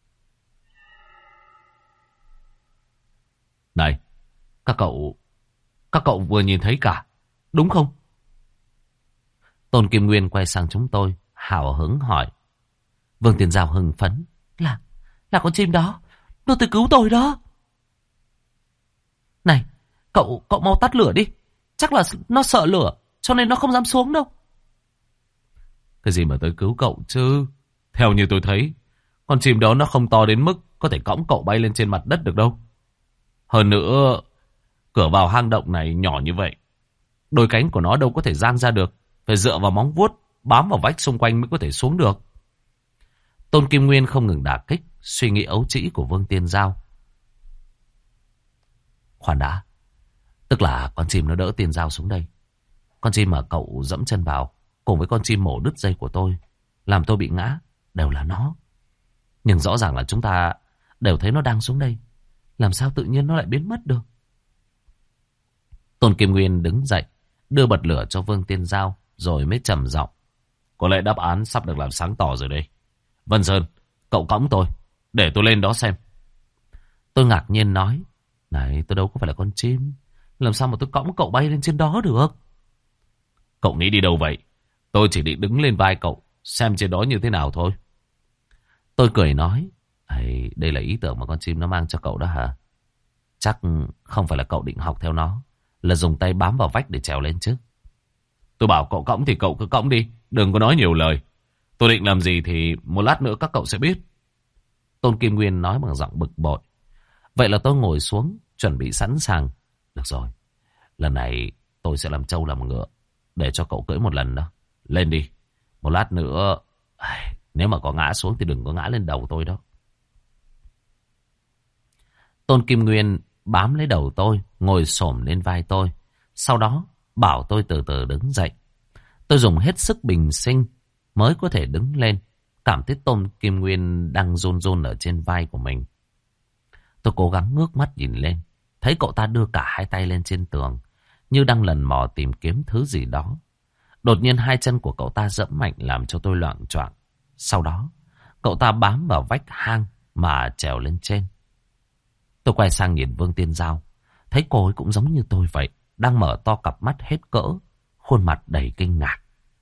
Này, các cậu, các cậu vừa nhìn thấy cả, đúng không? Tôn Kim Nguyên quay sang chúng tôi, hào hứng hỏi. Vương Tiên Giao hưng phấn: Là, là con chim đó, nó tới cứu tôi đó. Này, cậu, cậu mau tắt lửa đi. Chắc là nó sợ lửa, cho nên nó không dám xuống đâu. Cái gì mà tới cứu cậu chứ? Theo như tôi thấy, con chim đó nó không to đến mức có thể cõng cậu bay lên trên mặt đất được đâu. Hơn nữa, cửa vào hang động này nhỏ như vậy, đôi cánh của nó đâu có thể dang ra được. Phải dựa vào móng vuốt bám vào vách xung quanh mới có thể xuống được. Tôn Kim Nguyên không ngừng đả kích suy nghĩ ấu trĩ của Vương Tiên Giao. Khoan đã, Tức là con chim nó đỡ Tiên Giao xuống đây. Con chim mà cậu dẫm chân vào, cùng với con chim mổ đứt dây của tôi, làm tôi bị ngã, đều là nó. Nhưng rõ ràng là chúng ta đều thấy nó đang xuống đây. Làm sao tự nhiên nó lại biến mất được? Tôn Kim Nguyên đứng dậy, đưa bật lửa cho Vương Tiên Giao, rồi mới trầm giọng. Có lẽ đáp án sắp được làm sáng tỏ rồi đây. Vân Sơn, cậu cõng tôi, để tôi lên đó xem. Tôi ngạc nhiên nói, này, tôi đâu có phải là con chim, làm sao mà tôi cõng cậu bay lên trên đó được? Cậu nghĩ đi đâu vậy? Tôi chỉ định đứng lên vai cậu, xem trên đó như thế nào thôi. Tôi cười nói, đây là ý tưởng mà con chim nó mang cho cậu đó hả? Chắc không phải là cậu định học theo nó, là dùng tay bám vào vách để trèo lên chứ. Tôi bảo cậu cõng thì cậu cứ cõng đi, đừng có nói nhiều lời. Tôi định làm gì thì một lát nữa các cậu sẽ biết. Tôn Kim Nguyên nói bằng giọng bực bội. Vậy là tôi ngồi xuống, chuẩn bị sẵn sàng. Được rồi, lần này tôi sẽ làm trâu làm ngựa, để cho cậu cưỡi một lần đó. Lên đi, một lát nữa, nếu mà có ngã xuống thì đừng có ngã lên đầu tôi đó. Tôn Kim Nguyên bám lấy đầu tôi, ngồi xổm lên vai tôi. Sau đó bảo tôi từ từ đứng dậy. Tôi dùng hết sức bình sinh mới có thể đứng lên, cảm thấy Tôn Kim Nguyên đang run run ở trên vai của mình. Tôi cố gắng ngước mắt nhìn lên, thấy cậu ta đưa cả hai tay lên trên tường, như đang lần mò tìm kiếm thứ gì đó. Đột nhiên hai chân của cậu ta giẫm mạnh làm cho tôi loạng choạng. Sau đó, cậu ta bám vào vách hang mà trèo lên trên. Tôi quay sang nhìn Vương Tiên Giao, thấy cô ấy cũng giống như tôi vậy, đang mở to cặp mắt hết cỡ, khuôn mặt đầy kinh ngạc.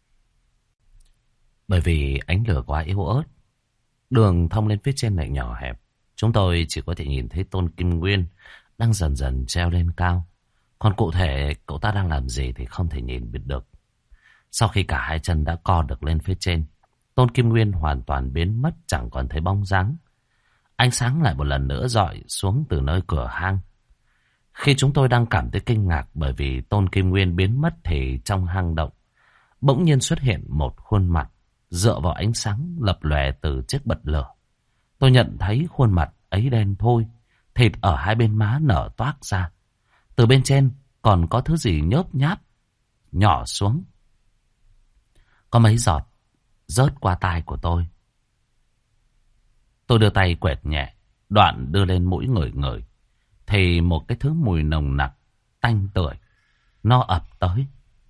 Bởi vì ánh lửa quá yếu ớt, đường thông lên phía trên lại nhỏ hẹp, chúng tôi chỉ có thể nhìn thấy Tôn Kim Nguyên đang dần dần treo lên cao. Còn cụ thể cậu ta đang làm gì thì không thể nhìn biết được. Sau khi cả hai chân đã co được lên phía trên, Tôn Kim Nguyên hoàn toàn biến mất, chẳng còn thấy bóng dáng. Ánh sáng lại một lần nữa rọi xuống từ nơi cửa hang. Khi chúng tôi đang cảm thấy kinh ngạc bởi vì Tôn Kim Nguyên biến mất thì trong hang động bỗng nhiên xuất hiện một khuôn mặt dựa vào ánh sáng lập lòe từ chiếc bật lửa. Tôi nhận thấy khuôn mặt ấy đen thui, thịt ở hai bên má nở toác ra. Từ bên trên còn có thứ gì nhớp nháp nhỏ xuống. Có mấy giọt rớt qua tai của tôi. Tôi đưa tay quẹt nhẹ, đoạn đưa lên mũi ngửi ngửi, thì một cái thứ mùi nồng nặc, tanh tưởi, nó ập tới.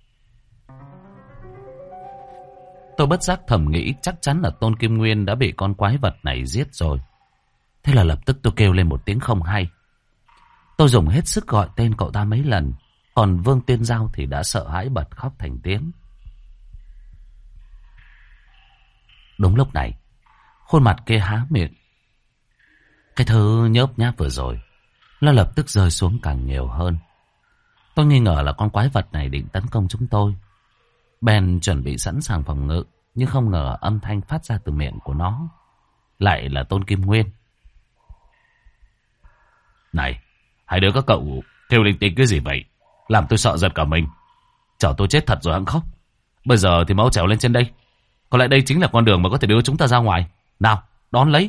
Tôi bất giác thầm nghĩ chắc chắn là Tôn Kim Nguyên đã bị con quái vật này giết rồi. Thế là lập tức tôi kêu lên một tiếng không hay. Tôi dùng hết sức gọi tên cậu ta mấy lần, còn Vương Tiên Giao thì đã sợ hãi bật khóc thành tiếng. Đúng lúc này, khuôn mặt kia há miệng. Cái thứ nhớp nháp vừa rồi, nó lập tức rơi xuống càng nhiều hơn. Tôi nghi ngờ là con quái vật này định tấn công chúng tôi. Bèn chuẩn bị sẵn sàng phòng ngự, nhưng không ngờ âm thanh phát ra từ miệng của nó lại là Tôn Kim Nguyên. Này, hai đứa các cậu kêu linh tinh cái gì vậy? Làm tôi sợ giật cả mình. Chờ tôi chết thật rồi hẵng khóc. Bây giờ thì máu trèo lên trên đây. Có lẽ đây chính là con đường mà có thể đưa chúng ta ra ngoài. Nào, đón lấy.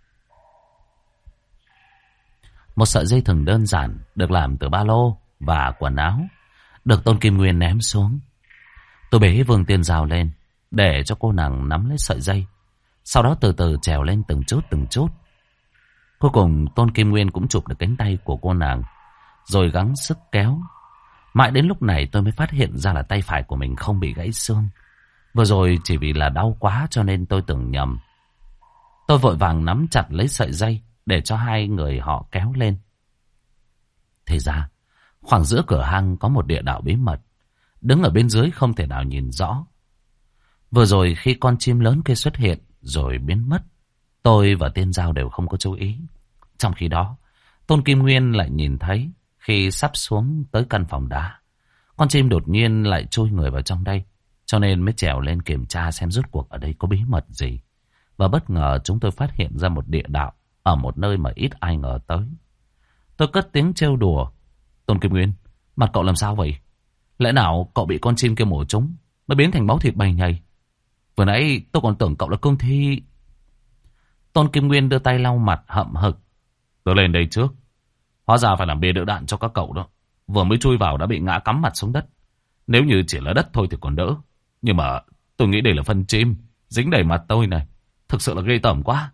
Một sợi dây thừng đơn giản được làm từ ba lô và quần áo được Tôn Kim Nguyên ném xuống. Tôi bế Vương Tiên Giao lên để cho cô nàng nắm lấy sợi dây, sau đó từ từ trèo lên từng chút từng chút. Cuối cùng Tôn Kim Nguyên cũng chụp được cánh tay của cô nàng, rồi gắng sức kéo. Mãi đến lúc này tôi mới phát hiện ra là tay phải của mình không bị gãy xương. Vừa rồi chỉ vì là đau quá cho nên tôi tưởng nhầm. Tôi vội vàng nắm chặt lấy sợi dây để cho hai người họ kéo lên. Thế ra, khoảng giữa cửa hang có một địa đạo bí mật. Đứng ở bên dưới không thể nào nhìn rõ. Vừa rồi khi con chim lớn kia xuất hiện rồi biến mất, tôi và Tiên Giao đều không có chú ý. Trong khi đó, Tôn Kim Nguyên lại nhìn thấy khi sắp xuống tới căn phòng đá, con chim đột nhiên lại chui người vào trong đây, cho nên mới trèo lên kiểm tra xem rốt cuộc ở đây có bí mật gì. Và bất ngờ chúng tôi phát hiện ra một địa đạo ở một nơi mà ít ai ngờ tới. Tôi cất tiếng trêu đùa. Tôn Kim Nguyên, mặt cậu làm sao vậy? Lẽ nào cậu bị con chim kia mổ trúng mới biến thành máu thịt bầy nhầy? Vừa nãy tôi còn tưởng cậu là cương thi. Tôn Kim Nguyên đưa tay lau mặt hậm hực. Tôi lên đây trước, hóa ra phải làm bia đỡ đạn cho các cậu đó. vừa mới chui vào đã bị ngã cắm mặt xuống đất. Nếu như chỉ là đất thôi thì còn đỡ. Nhưng mà tôi nghĩ đây là phân chim, dính đầy mặt tôi này. Thực sự là ghê tởm quá.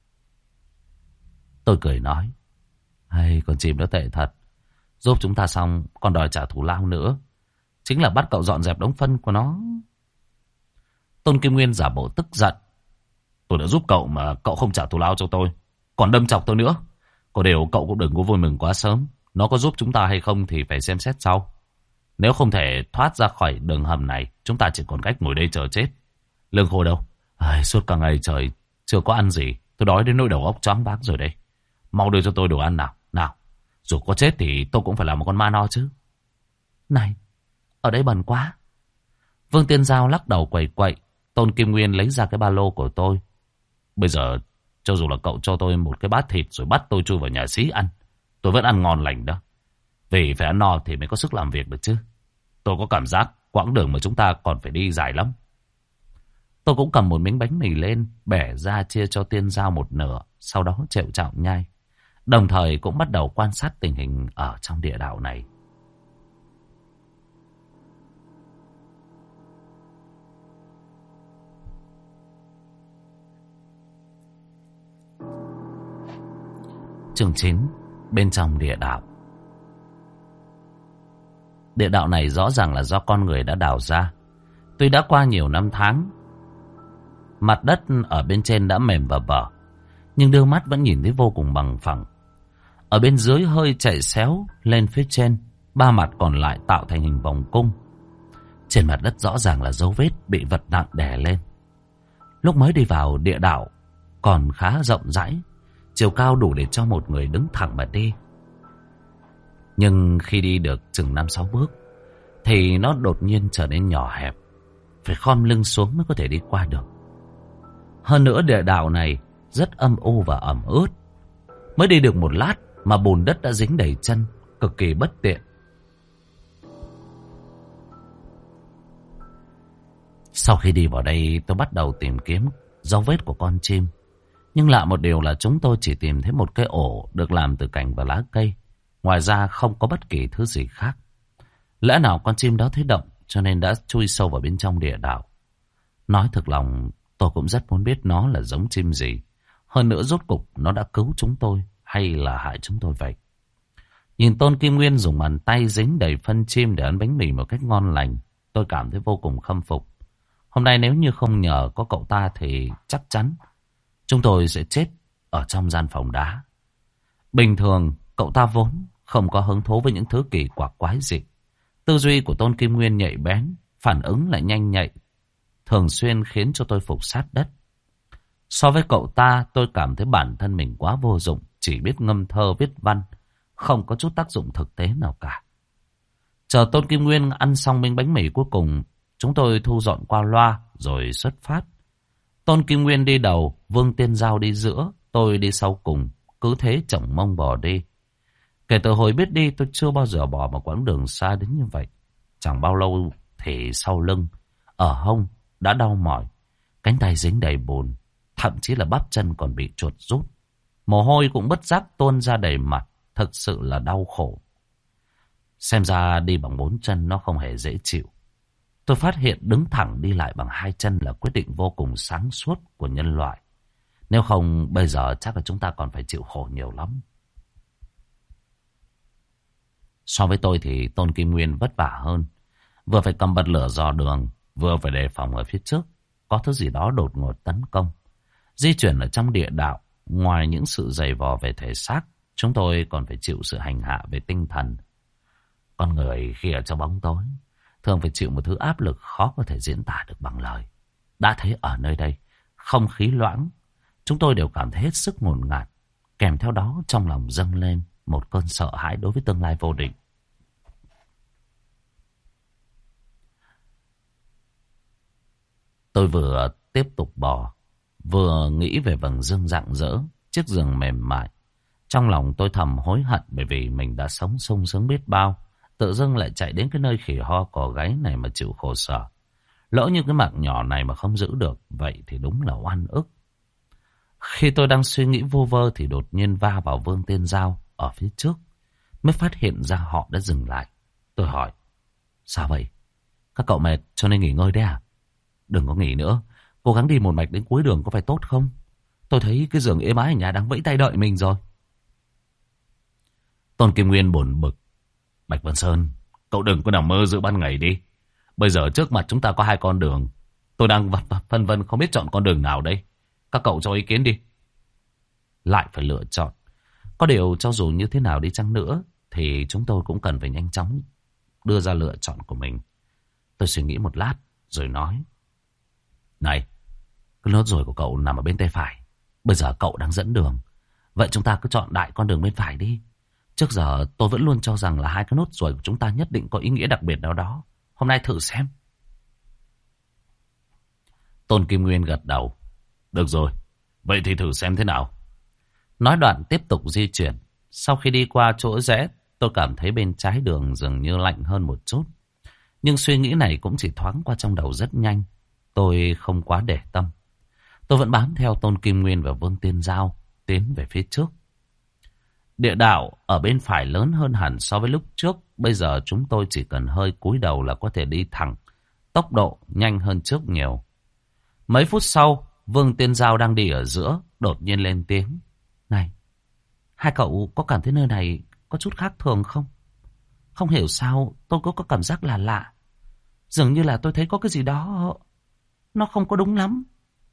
Tôi cười nói, hay con chim đó tệ thật. Giúp chúng ta xong còn đòi trả thù lao nữa. Chính là bắt cậu dọn dẹp đống phân của nó. Tôn Kim Nguyên giả bộ tức giận. Tôi đã giúp cậu mà cậu không trả thù lao cho tôi, còn đâm chọc tôi nữa. Có điều cậu cũng đừng có vui mừng quá sớm. Nó có giúp chúng ta hay không thì phải xem xét sau. Nếu không thể thoát ra khỏi đường hầm này, chúng ta chỉ còn cách ngồi đây chờ chết. Lương khô đâu? Ai, suốt cả ngày trời chưa có ăn gì. Tôi đói đến nỗi đầu óc choáng váng rồi đây. Mau đưa cho tôi đồ ăn nào. Nào, dù có chết thì tôi cũng phải là một con ma no chứ. Này, ở đây bẩn quá. Vương Tiên Giao lắc đầu quẩy quậy. Tôn Kim Nguyên lấy ra cái ba lô của tôi. Bây giờ cho dù là cậu cho tôi một cái bát thịt rồi bắt tôi chui vào nhà xí ăn, tôi vẫn ăn ngon lành đó. Vì phải ăn no thì mới có sức làm việc được chứ. Tôi có cảm giác quãng đường mà chúng ta còn phải đi dài lắm. Tôi cũng cầm một miếng bánh mì lên, bẻ ra chia cho Tiên Giao một nửa, sau đó trẹo chạo nhai. Đồng thời cũng bắt đầu quan sát tình hình ở trong địa đạo này. Chương chín. Bên trong địa đạo. Địa đạo này rõ ràng là do con người đã đào ra. Tuy đã qua nhiều năm tháng, mặt đất ở bên trên đã mềm và bở, nhưng đưa mắt vẫn nhìn thấy vô cùng bằng phẳng. Ở bên dưới hơi chạy xéo lên phía trên, ba mặt còn lại tạo thành hình vòng cung. Trên mặt đất rõ ràng là dấu vết bị vật nặng đè lên. Lúc mới đi vào địa đạo còn khá rộng rãi, chiều cao đủ để cho một người đứng thẳng mà đi. Nhưng khi đi được chừng năm sáu bước thì nó đột nhiên trở nên nhỏ hẹp, phải khom lưng xuống mới có thể đi qua được. Hơn nữa địa đạo này rất âm u và ẩm ướt. Mới đi được một lát mà bùn đất đã dính đầy chân, cực kỳ bất tiện. Sau khi đi vào đây, tôi bắt đầu tìm kiếm dấu vết của con chim. Nhưng lạ một điều là chúng tôi chỉ tìm thấy một cái ổ được làm từ cành và lá cây. Ngoài ra không có bất kỳ thứ gì khác. Lẽ nào con chim đó thấy động cho nên đã chui sâu vào bên trong địa đạo. Nói thực lòng, tôi cũng rất muốn biết nó là giống chim gì. Hơn nữa rốt cục nó đã cứu chúng tôi hay là hại chúng tôi vậy. Nhìn Tôn Kim Nguyên dùng bàn tay dính đầy phân chim để ăn bánh mì một cách ngon lành, tôi cảm thấy vô cùng khâm phục. Hôm nay nếu như không nhờ có cậu ta thì chắc chắn chúng tôi sẽ chết ở trong gian phòng đá. Bình thường, cậu ta vốn không có hứng thú với những thứ kỳ quặc quái dị. Tư duy của Tôn Kim Nguyên nhạy bén, phản ứng lại nhanh nhạy, thường xuyên khiến cho tôi phục sát đất. So với cậu ta, tôi cảm thấy bản thân mình quá vô dụng, chỉ biết ngâm thơ viết văn, không có chút tác dụng thực tế nào cả. Chờ Tôn Kim Nguyên ăn xong miếng bánh mì cuối cùng, chúng tôi thu dọn qua loa rồi xuất phát. Tôn Kim Nguyên đi đầu, Vương Tiên Giao đi giữa, tôi đi sau cùng, cứ thế chồng mông bò đi. Kể từ hồi biết đi tôi chưa bao giờ bỏ một quãng đường xa đến như vậy. Chẳng bao lâu thì sau lưng, ở hông đã đau mỏi, cánh tay dính đầy bùn, thậm chí là bắp chân còn bị chuột rút. Mồ hôi cũng bất giác tuôn ra đầy mặt, thực sự là đau khổ. Xem ra đi bằng bốn chân nó không hề dễ chịu. Tôi phát hiện đứng thẳng đi lại bằng hai chân là quyết định vô cùng sáng suốt của nhân loại. Nếu không bây giờ chắc là chúng ta còn phải chịu khổ nhiều lắm. So với tôi thì Tôn Kim Nguyên vất vả hơn. Vừa phải cầm bật lửa dò đường, vừa phải đề phòng ở phía trước có thứ gì đó đột ngột tấn công. Di chuyển ở trong địa đạo, ngoài những sự dày vò về thể xác, chúng tôi còn phải chịu sự hành hạ về tinh thần. Con người khi ở trong bóng tối thường phải chịu một thứ áp lực khó có thể diễn tả được bằng lời. Đã thấy ở nơi đây, không khí loãng, chúng tôi đều cảm thấy hết sức ngột ngạt. Kèm theo đó trong lòng dâng lên một cơn sợ hãi đối với tương lai vô định. Tôi vừa tiếp tục bò, vừa nghĩ về vầng dương rạng rỡ, chiếc giường mềm mại. Trong lòng tôi thầm hối hận bởi vì mình đã sống sung sướng biết bao, tự dưng lại chạy đến cái nơi khỉ ho cò gáy này mà chịu khổ sở. Lỡ như cái mạng nhỏ này mà không giữ được, vậy thì đúng là oan ức. Khi tôi đang suy nghĩ vô vơ thì đột nhiên va vào Vương Tiên Giao ở phía trước. mới phát hiện ra họ đã dừng lại. Tôi hỏi, sao vậy? Các cậu mệt cho nên nghỉ ngơi đấy à? Đừng có nghỉ nữa, cố gắng đi một mạch đến cuối đường có phải tốt không? Tôi thấy cái giường êm ái ở nhà đang vẫy tay đợi mình rồi. Tôn Kim Nguyên buồn bực. Bạch Vân Sơn, cậu đừng có nằm mơ giữa ban ngày đi. Bây giờ trước mặt chúng ta có hai con đường. Tôi đang vặt vặt phân vân không biết chọn con đường nào đây. Các cậu cho ý kiến đi. Lại phải lựa chọn. Có điều cho dù như thế nào đi chăng nữa thì chúng tôi cũng cần phải nhanh chóng đưa ra lựa chọn của mình. Tôi suy nghĩ một lát rồi nói. Này, cái nốt ruồi của cậu nằm ở bên tay phải. Bây giờ cậu đang dẫn đường. Vậy chúng ta cứ chọn đại con đường bên phải đi. Trước giờ tôi vẫn luôn cho rằng là hai cái nốt ruồi của chúng ta nhất định có ý nghĩa đặc biệt nào đó. Hôm nay thử xem. Tôn Kim Nguyên gật đầu. Được rồi, vậy thì thử xem thế nào. Nói đoạn tiếp tục di chuyển. Sau khi đi qua chỗ rẽ, tôi cảm thấy bên trái đường dường như lạnh hơn một chút. Nhưng suy nghĩ này cũng chỉ thoáng qua trong đầu rất nhanh. Tôi không quá để tâm. Tôi vẫn bám theo Tôn Kim Nguyên và Vương Tiên Giao tiến về phía trước. Địa đạo ở bên phải lớn hơn hẳn so với lúc trước. Bây giờ chúng tôi chỉ cần hơi cúi đầu là có thể đi thẳng. Tốc độ nhanh hơn trước nhiều. Mấy phút sau, Vương Tiên Giao đang đi ở giữa, đột nhiên lên tiếng. Này, hai cậu có cảm thấy nơi này có chút khác thường không? Không hiểu sao tôi có, có cảm giác là lạ. Dường như là tôi thấy có cái gì đó nó không có đúng lắm.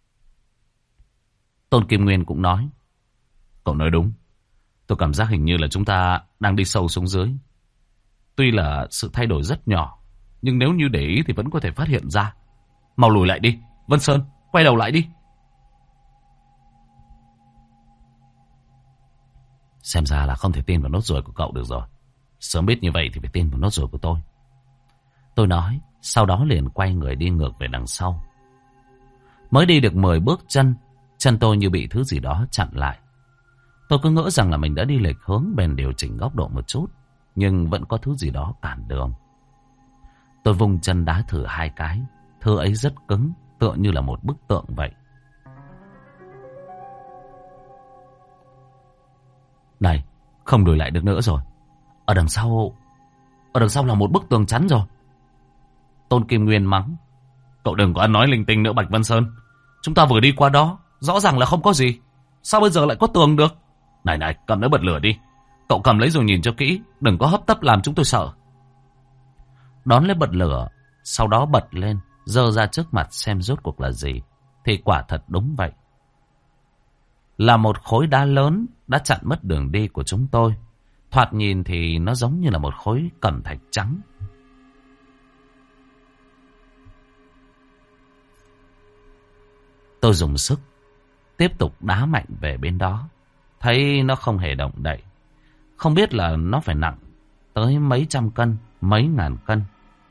Tôn Kim Nguyên cũng nói. Cậu nói đúng. Tôi cảm giác hình như là chúng ta đang đi sâu xuống dưới. Tuy là sự thay đổi rất nhỏ, nhưng nếu như để ý thì vẫn có thể phát hiện ra. Mau lùi lại đi. Vân Sơn, quay đầu lại đi. Xem ra là không thể tin vào nốt ruồi của cậu được rồi. Sớm biết như vậy thì phải tin vào nốt ruồi của tôi. Tôi nói, sau đó liền quay người đi ngược về đằng sau. Mới đi được mười bước chân, chân tôi như bị thứ gì đó chặn lại. Tôi cứ ngỡ rằng là mình đã đi lệch hướng, bèn điều chỉnh góc độ một chút, nhưng vẫn có thứ gì đó cản đường. Tôi vung chân đá thử hai cái, thứ ấy rất cứng, tựa như là một bức tượng vậy. Này, không lùi lại được nữa rồi. Ở đằng sau, ở đằng sau là một bức tường chắn rồi. Tôn Kim Nguyên mắng. Cậu đừng có ăn nói linh tinh nữa Bạch Vân Sơn. Chúng ta vừa đi qua đó, rõ ràng là không có gì. Sao bây giờ lại có tường được? Này này, cầm lấy bật lửa đi. Cậu cầm lấy rồi nhìn cho kỹ, đừng có hấp tấp làm chúng tôi sợ. Đón lấy bật lửa, sau đó bật lên, giơ ra trước mặt xem rốt cuộc là gì. Thì quả thật đúng vậy. Là một khối đá lớn đã chặn mất đường đi của chúng tôi. Thoạt nhìn thì nó giống như là một khối cẩm thạch trắng. Tôi dùng sức tiếp tục đá mạnh về bên đó. Thấy nó không hề động đậy. Không biết là nó phải nặng tới mấy trăm cân, mấy ngàn cân.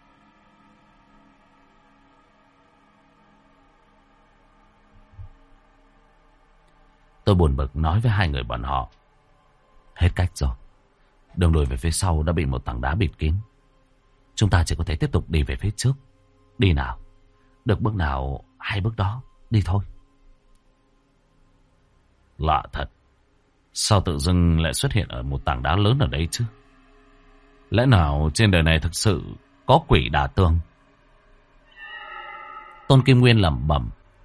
Tôi buồn bực nói với hai người bọn họ. Hết cách rồi. Đường lùi về phía sau đã bị một tảng đá bịt kín. Chúng ta chỉ có thể tiếp tục đi về phía trước. Đi nào. Được bước nào hay bước đó. Đi thôi. Lạ thật. Sao tự dưng lại xuất hiện ở một tảng đá lớn ở đây chứ? Lẽ nào trên đời này thực sự có quỷ đả tường? Tôn Kim Nguyên lẩm bẩm.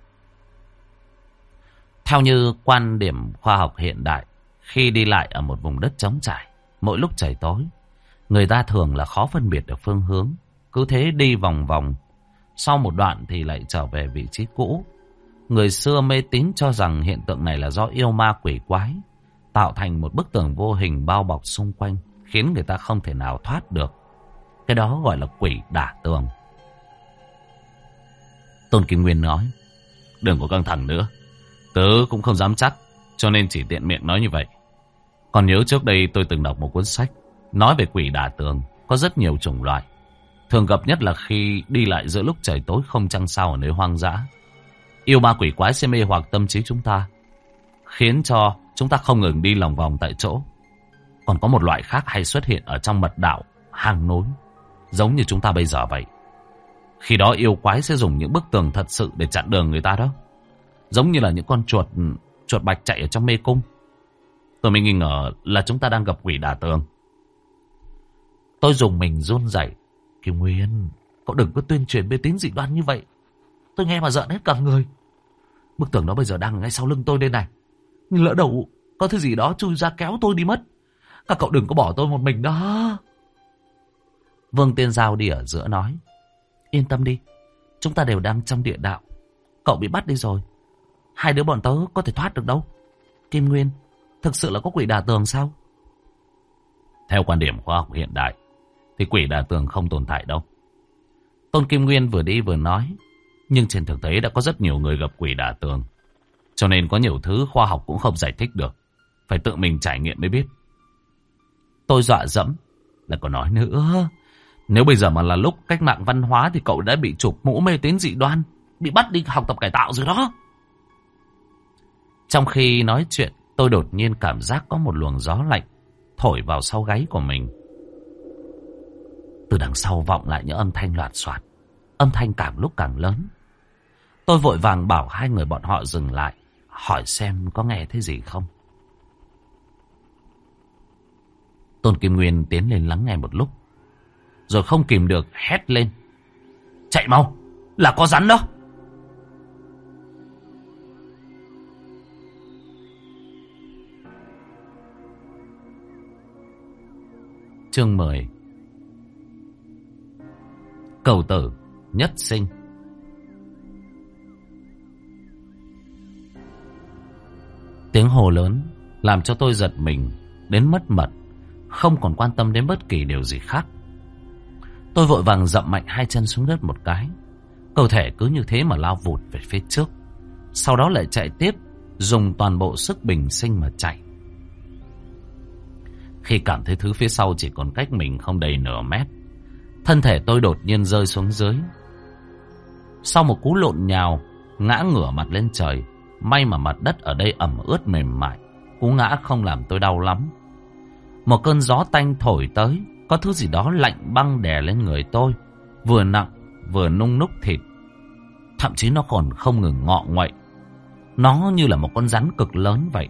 Theo như quan điểm khoa học hiện đại, khi đi lại ở một vùng đất trống trải, mỗi lúc trời tối, người ta thường là khó phân biệt được phương hướng. Cứ thế đi vòng vòng, sau một đoạn thì lại trở về vị trí cũ. Người xưa mê tín cho rằng hiện tượng này là do yêu ma quỷ quái tạo thành một bức tường vô hình bao bọc xung quanh, khiến người ta không thể nào thoát được. Cái đó gọi là quỷ đả tường. Tôn Kim Nguyên nói. Đừng có căng thẳng nữa. Tớ cũng không dám chắc, cho nên chỉ tiện miệng nói như vậy. Còn nhớ trước đây tôi từng đọc một cuốn sách nói về quỷ đả tường. Có rất nhiều chủng loại. Thường gặp nhất là khi đi lại giữa lúc trời tối không trăng sao ở nơi hoang dã. Yêu ma quỷ quái sẽ mê hoặc tâm trí chúng ta, khiến cho chúng ta không ngừng đi lòng vòng tại chỗ. Còn có một loại khác hay xuất hiện ở trong mật đạo, hang núi, giống như chúng ta bây giờ vậy. Khi đó yêu quái sẽ dùng những bức tường thật sự để chặn đường người ta đó. Giống như là những con chuột chuột bạch chạy ở trong mê cung. Tôi mới nghi ngờ là chúng ta đang gặp quỷ đả tường. Tôi dùng mình run rẩy. Kim Nguyên, cậu đừng có tuyên truyền mê tín dị đoan như vậy. Tôi nghe mà giận hết cả người. Bức tường đó bây giờ đang ngay sau lưng tôi đây này. Nhưng lỡ đầu có thứ gì đó chui ra kéo tôi đi mất. Các cậu đừng có bỏ tôi một mình đó. Vương Tiên Giao đi ở giữa nói. Yên tâm đi, chúng ta đều đang trong địa đạo. Cậu bị bắt đi rồi, hai đứa bọn tớ có thể thoát được đâu. Kim Nguyên, thực sự là có quỷ đả tường sao? Theo quan điểm khoa học hiện đại thì quỷ đả tường không tồn tại đâu. Tôn Kim Nguyên vừa đi vừa nói. Nhưng trên thực tế đã có rất nhiều người gặp quỷ đả tường. Cho nên có nhiều thứ khoa học cũng không giải thích được. Phải tự mình trải nghiệm mới biết. Tôi dọa dẫm. Lại còn nói nữa. Nếu bây giờ mà là lúc cách mạng văn hóa thì cậu đã bị chụp mũ mê tín dị đoan, bị bắt đi học tập cải tạo rồi đó. Trong khi nói chuyện, tôi đột nhiên cảm giác có một luồng gió lạnh thổi vào sau gáy của mình. Từ đằng sau vọng lại những âm thanh loạt soạt. Âm thanh càng lúc càng lớn. Tôi vội vàng bảo hai người bọn họ dừng lại, hỏi xem có nghe thấy gì không. Tôn Kim Nguyên tiến lên lắng nghe một lúc, rồi không kìm được hét lên. Chạy mau, là có rắn đó. Chương mười. Cầu tử nhất sinh. Tiếng hồ lớn làm cho tôi giật mình đến mất mật, không còn quan tâm đến bất kỳ điều gì khác. Tôi vội vàng dậm mạnh hai chân xuống đất một cái, cơ thể cứ như thế mà lao vụt về phía trước. Sau đó lại chạy tiếp, dùng toàn bộ sức bình sinh mà chạy. Khi cảm thấy thứ phía sau chỉ còn cách mình không đầy nửa mét, thân thể tôi đột nhiên rơi xuống dưới. Sau một cú lộn nhào, ngã ngửa mặt lên trời. May mà mặt đất ở đây ẩm ướt mềm mại, cú ngã không làm tôi đau lắm. Một cơn gió tanh thổi tới, có thứ gì đó lạnh băng đè lên người tôi, vừa nặng vừa nung núc thịt. Thậm chí nó còn không ngừng ngọ nguậy. Nó như là một con rắn cực lớn vậy.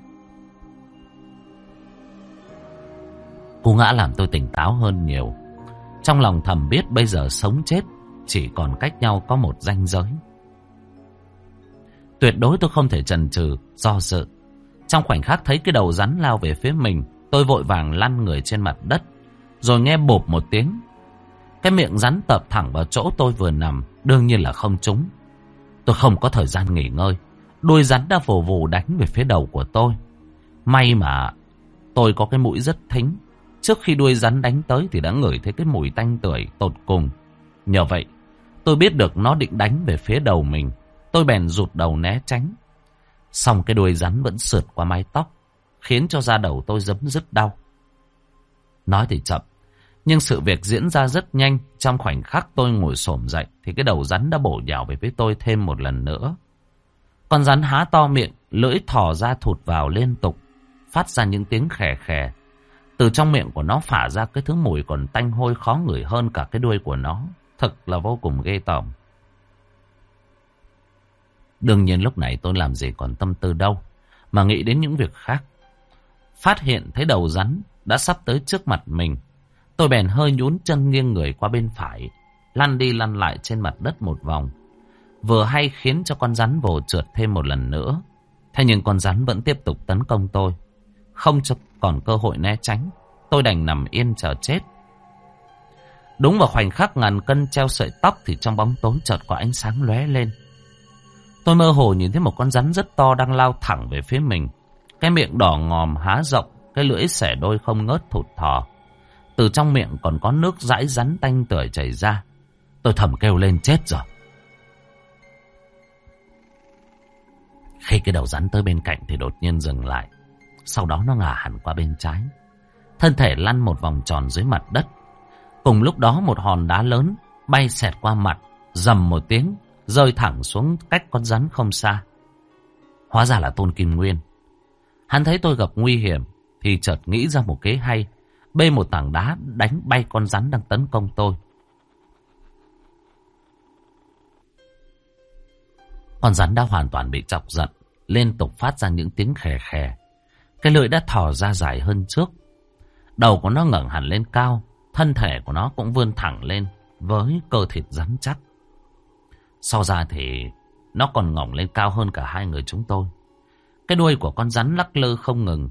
Cú ngã làm tôi tỉnh táo hơn nhiều. Trong lòng thầm biết bây giờ sống chết chỉ còn cách nhau có một ranh giới. Tuyệt đối tôi không thể chần chừ, do dự. Trong khoảnh khắc thấy cái đầu rắn lao về phía mình, tôi vội vàng lăn người trên mặt đất, rồi nghe bộp một tiếng. Cái miệng rắn tập thẳng vào chỗ tôi vừa nằm, đương nhiên là không trúng. Tôi không có thời gian nghỉ ngơi, đuôi rắn đã vồ vồ đánh về phía đầu của tôi. May mà tôi có cái mũi rất thính. Trước khi đuôi rắn đánh tới thì đã ngửi thấy cái mùi tanh tưởi tột cùng. Nhờ vậy, tôi biết được nó định đánh về phía đầu mình. Tôi bèn rụt đầu né tránh. Xong cái đuôi rắn vẫn sượt qua mái tóc, khiến cho da đầu tôi giấm dứt đau. Nói thì chậm, nhưng sự việc diễn ra rất nhanh. Trong khoảnh khắc tôi ngồi xổm dậy thì cái đầu rắn đã bổ nhào về phía tôi thêm một lần nữa. Con rắn há to miệng, lưỡi thò ra thụt vào liên tục, phát ra những tiếng khè khè. Từ trong miệng của nó phả ra cái thứ mùi còn tanh hôi khó ngửi hơn cả cái đuôi của nó. Thật là vô cùng ghê tởm. Đương nhiên lúc này tôi làm gì còn tâm tư đâu, mà nghĩ đến những việc khác. Phát hiện thấy đầu rắn đã sắp tới trước mặt mình, tôi bèn hơi nhún chân nghiêng người qua bên phải, lăn đi lăn lại trên mặt đất một vòng, vừa hay khiến cho con rắn vồ trượt thêm một lần nữa. Thế nhưng con rắn vẫn tiếp tục tấn công tôi, không cho còn cơ hội né tránh. Tôi đành nằm yên chờ chết. Đúng vào khoảnh khắc ngàn cân treo sợi tóc thì trong bóng tối chợt có ánh sáng lóe lên. Tôi mơ hồ nhìn thấy một con rắn rất to đang lao thẳng về phía mình. Cái miệng đỏ ngòm há rộng, cái lưỡi xẻ đôi không ngớt thụt thò. Từ trong miệng còn có nước dãi rắn tanh tưởi chảy ra. Tôi thầm kêu lên chết rồi. Khi cái đầu rắn tới bên cạnh thì đột nhiên dừng lại. Sau đó nó ngả hẳn qua bên trái, thân thể lăn một vòng tròn dưới mặt đất. Cùng lúc đó một hòn đá lớn bay xẹt qua mặt, rầm một tiếng, rơi thẳng xuống cách con rắn không xa. Hóa ra là Tôn Kim Nguyên. Hắn thấy tôi gặp nguy hiểm thì chợt nghĩ ra một kế hay, bê một tảng đá đánh bay con rắn đang tấn công tôi. Con rắn đã hoàn toàn bị chọc giận, liên tục phát ra những tiếng khè khè. Cái lưỡi đã thò ra dài hơn trước. Đầu của nó ngẩng hẳn lên cao, Thân thể của nó cũng vươn thẳng lên với cơ thịt rắn chắc. Sau ra thì nó còn ngổng lên cao hơn cả hai người chúng tôi. Cái đuôi của con rắn lắc lư không ngừng.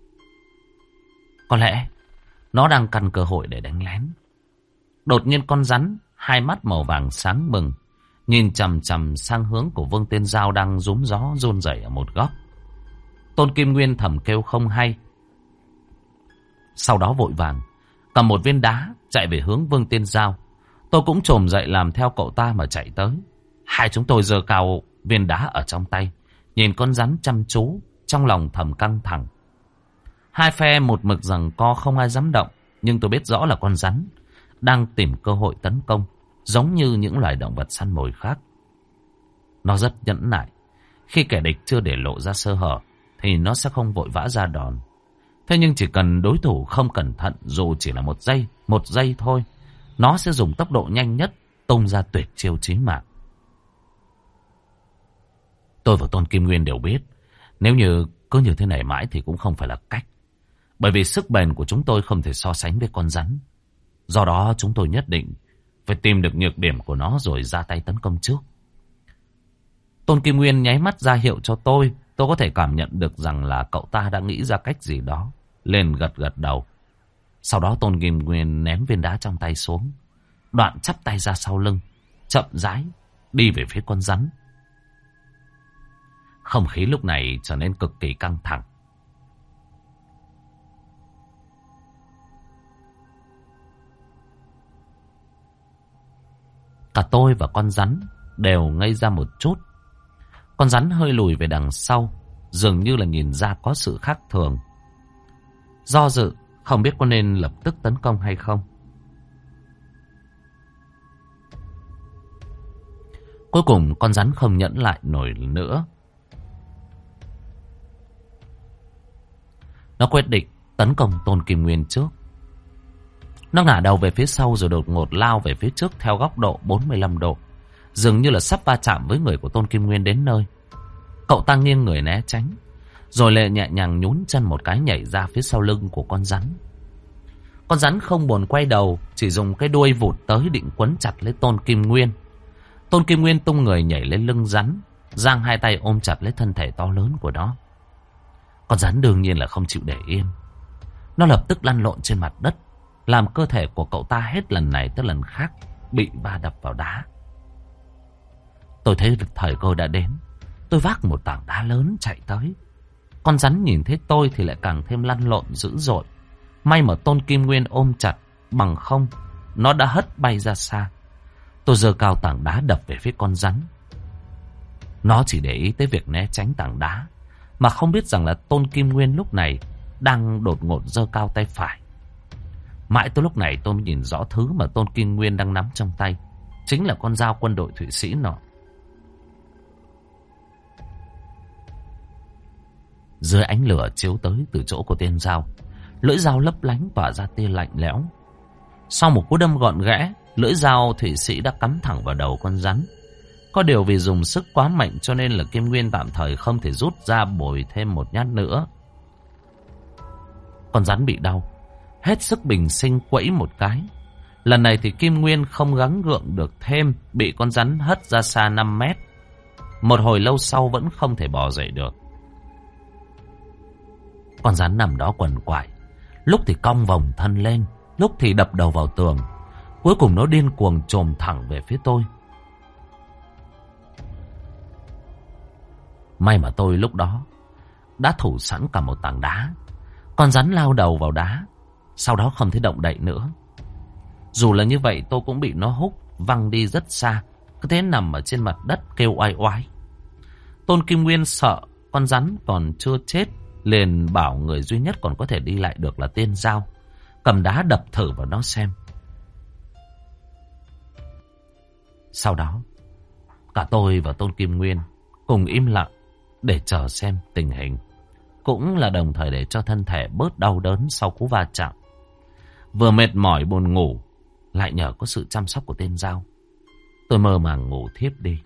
Có lẽ nó đang căn cơ hội để đánh lén. Đột nhiên con rắn, hai mắt màu vàng sáng bừng, nhìn chằm chằm sang hướng của Vương Tiên Giao đang rúm gió run rẩy ở một góc. Tôn Kim Nguyên thầm kêu không hay. Sau đó vội vàng cầm một viên đá chạy về hướng Vương Tiên Giao. Tôi cũng chồm dậy làm theo cậu ta mà chạy tới. Hai chúng tôi giơ cao viên đá ở trong tay, nhìn con rắn chăm chú, trong lòng thầm căng thẳng. Hai phe một mực giằng co không ai dám động, nhưng tôi biết rõ là con rắn đang tìm cơ hội tấn công, giống như những loài động vật săn mồi khác. Nó rất nhẫn nại. Khi kẻ địch chưa để lộ ra sơ hở thì nó sẽ không vội vã ra đòn. Thế nhưng chỉ cần đối thủ không cẩn thận, dù chỉ là một giây, một giây thôi, nó sẽ dùng tốc độ nhanh nhất tung ra tuyệt chiêu chí mạng. Tôi và Tôn Kim Nguyên đều biết, nếu như cứ như thế này mãi thì cũng không phải là cách. Bởi vì sức bền của chúng tôi không thể so sánh với con rắn. Do đó chúng tôi nhất định phải tìm được nhược điểm của nó rồi ra tay tấn công trước. Tôn Kim Nguyên nháy mắt ra hiệu cho tôi. Tôi có thể cảm nhận được rằng là cậu ta đã nghĩ ra cách gì đó. Lên gật gật đầu. Sau đó Tôn Kim Nguyên ném viên đá trong tay xuống, đoạn chắp tay ra sau lưng, chậm rãi đi về phía con rắn. Không khí lúc này trở nên cực kỳ căng thẳng. Cả tôi và con rắn đều ngây ra một chút. Con rắn hơi lùi về đằng sau, dường như là nhìn ra có sự khác thường. Do dự, không biết có nên lập tức tấn công hay không. Cuối cùng con rắn không nhẫn lại nổi nữa. Nó quyết định tấn công Tôn Kim Nguyên trước. Nó ngả đầu về phía sau rồi đột ngột lao về phía trước theo góc độ bốn mươi lăm độ. Dường như là sắp va chạm với người của Tôn Kim Nguyên đến nơi. Cậu ta nghiêng người né tránh, rồi lại nhẹ nhàng nhún chân một cái nhảy ra phía sau lưng của con rắn. Con rắn không buồn quay đầu, chỉ dùng cái đuôi vụt tới định quấn chặt lấy Tôn Kim Nguyên. Tôn Kim Nguyên tung người nhảy lên lưng rắn, giang hai tay ôm chặt lấy thân thể to lớn của nó. Con rắn đương nhiên là không chịu để yên. Nó lập tức lăn lộn trên mặt đất, làm cơ thể của cậu ta hết lần này tới lần khác bị va đập vào đá. Tôi thấy thời cơ đã đến. Tôi vác một tảng đá lớn chạy tới. Con rắn nhìn thấy tôi thì lại càng thêm lăn lộn dữ dội. May mà Tôn Kim Nguyên ôm chặt, bằng không nó đã hất bay ra xa. Tôi giơ cao tảng đá đập về phía con rắn. Nó chỉ để ý tới việc né tránh tảng đá, mà không biết rằng là Tôn Kim Nguyên lúc này đang đột ngột giơ cao tay phải. Mãi tới lúc này tôi nhìn rõ thứ mà Tôn Kim Nguyên đang nắm trong tay. Chính là con dao quân đội Thụy Sĩ nọ. Dưới ánh lửa chiếu tới từ chỗ của tên dao, lưỡi dao lấp lánh tỏa ra tia lạnh lẽo. Sau một cú đâm gọn gẽ, lưỡi dao Thụy Sĩ đã cắm thẳng vào đầu con rắn. Có điều vì dùng sức quá mạnh cho nên là Kim Nguyên tạm thời không thể rút ra bồi thêm một nhát nữa. Con rắn bị đau, hết sức bình sinh quẫy một cái. Lần này thì Kim Nguyên không gắng gượng được thêm, bị con rắn hất ra xa năm mét. Một hồi lâu sau vẫn không thể bò dậy được. Con rắn nằm đó quằn quại, lúc thì cong vòng thân lên, lúc thì đập đầu vào tường. Cuối cùng nó điên cuồng chồm thẳng về phía tôi. May mà tôi lúc đó đã thủ sẵn cả một tảng đá. Con rắn lao đầu vào đá, sau đó không thể động đậy nữa. Dù là như vậy tôi cũng bị nó húc văng đi rất xa, cứ thế nằm ở trên mặt đất kêu oai oái. Tôn Kim Nguyên sợ con rắn còn chưa chết, liền bảo người duy nhất còn có thể đi lại được là tên dao, cầm đá đập thử vào nó xem. Sau đó cả tôi và Tôn Kim Nguyên cùng im lặng để chờ xem tình hình, cũng là đồng thời để cho thân thể bớt đau đớn sau cú va chạm. Vừa mệt mỏi buồn ngủ, lại nhờ có sự chăm sóc của tên dao, tôi mơ màng ngủ thiếp đi.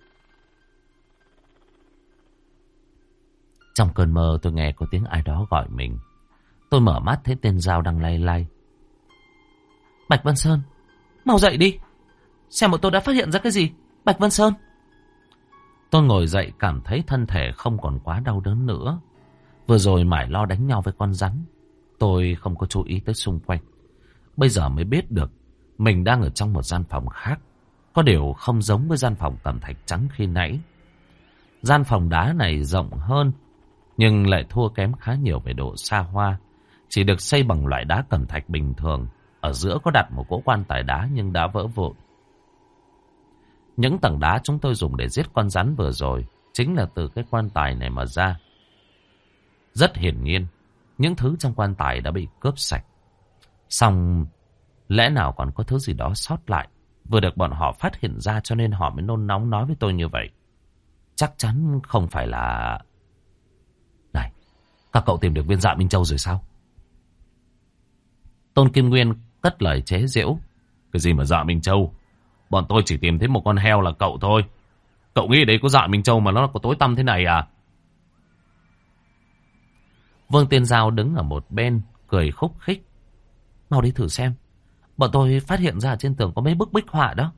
Trong cơn mơ tôi nghe có tiếng ai đó gọi mình. Tôi mở mắt thấy tên dao đang lay lay. Bạch Vân Sơn, mau dậy đi. Xem bọn tôi đã phát hiện ra cái gì. Bạch Vân Sơn. Tôi ngồi dậy cảm thấy thân thể không còn quá đau đớn nữa. Vừa rồi mải lo đánh nhau với con rắn, tôi không có chú ý tới xung quanh. Bây giờ mới biết được mình đang ở trong một gian phòng khác. Có điều không giống với gian phòng cẩm thạch trắng khi nãy. Gian phòng đá này rộng hơn, nhưng lại thua kém khá nhiều về độ xa hoa. Chỉ được xây bằng loại đá cẩm thạch bình thường. Ở giữa có đặt một cỗ quan tài đá nhưng đã vỡ vụn. Những tầng đá chúng tôi dùng để giết con rắn vừa rồi chính là từ cái quan tài này mà ra. Rất hiển nhiên, những thứ trong quan tài đã bị cướp sạch. Xong, lẽ nào còn có thứ gì đó sót lại, vừa được bọn họ phát hiện ra cho nên họ mới nôn nóng nói với tôi như vậy. Chắc chắn không phải là... Này, các cậu tìm được viên Dạ Minh Châu rồi sao? Tôn Kim Nguyên cất lời chế giễu. Cái gì mà Dạ Minh Châu? Bọn tôi chỉ tìm thấy một con heo là cậu thôi. Cậu nghĩ đấy có Dạ Minh Châu mà nó có tối tăm thế này à? Vương Tiên Giao đứng ở một bên, cười khúc khích. Mau đi thử xem. Bọn tôi phát hiện ra trên tường có mấy bức bích họa đó.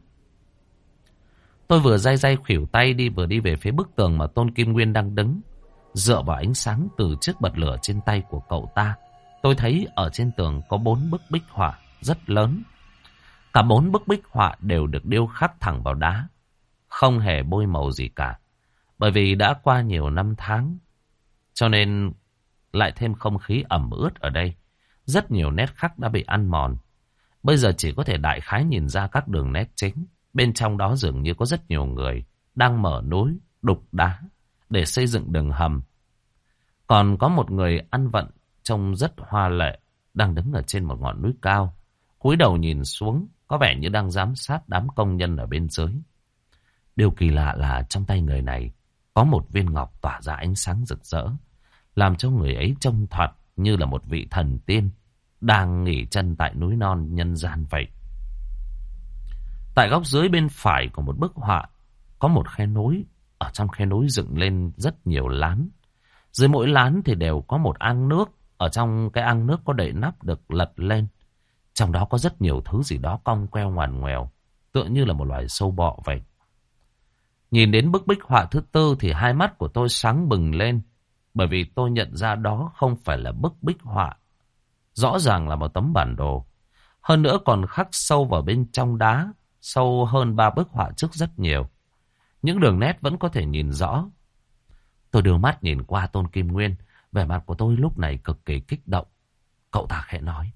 Tôi vừa day day khuỷu tay đi vừa đi về phía bức tường mà Tôn Kim Nguyên đang đứng. Dựa vào ánh sáng từ chiếc bật lửa trên tay của cậu ta, tôi thấy ở trên tường có bốn bức bích họa rất lớn. Cả bốn bức bích họa đều được điêu khắc thẳng vào đá, không hề bôi màu gì cả. Bởi vì đã qua nhiều năm tháng, cho nên lại thêm không khí ẩm ướt ở đây. Rất nhiều nét khắc đã bị ăn mòn. Bây giờ chỉ có thể đại khái nhìn ra các đường nét chính. Bên trong đó dường như có rất nhiều người đang mở núi, đục đá để xây dựng đường hầm. Còn có một người ăn vận trông rất hoa lệ đang đứng ở trên một ngọn núi cao, cúi đầu nhìn xuống, có vẻ như đang giám sát đám công nhân ở bên dưới. Điều kỳ lạ là trong tay người này có một viên ngọc tỏa ra ánh sáng rực rỡ, làm cho người ấy trông thoạt như là một vị thần tiên đang nghỉ chân tại núi non nhân gian vậy. Tại góc dưới bên phải của một bức họa có một khe núi. Ở trong khe núi dựng lên rất nhiều lán. Dưới mỗi lán thì đều có một ang nước. Ở trong cái ang nước có đậy nắp được lật lên. Trong đó có rất nhiều thứ gì đó cong queo ngoằn ngoèo, tựa như là một loài sâu bọ vậy. Nhìn đến bức bích họa thứ tư thì hai mắt của tôi sáng bừng lên. Bởi vì tôi nhận ra đó không phải là bức bích họa. Rõ ràng là một tấm bản đồ. Hơn nữa còn khắc sâu vào bên trong đá, sâu hơn ba bức họa trước rất nhiều. Những đường nét vẫn có thể nhìn rõ. Tôi đưa mắt nhìn qua Tôn Kim Nguyên. Vẻ mặt của tôi lúc này cực kỳ kích động. Cậu ta khẽ nói.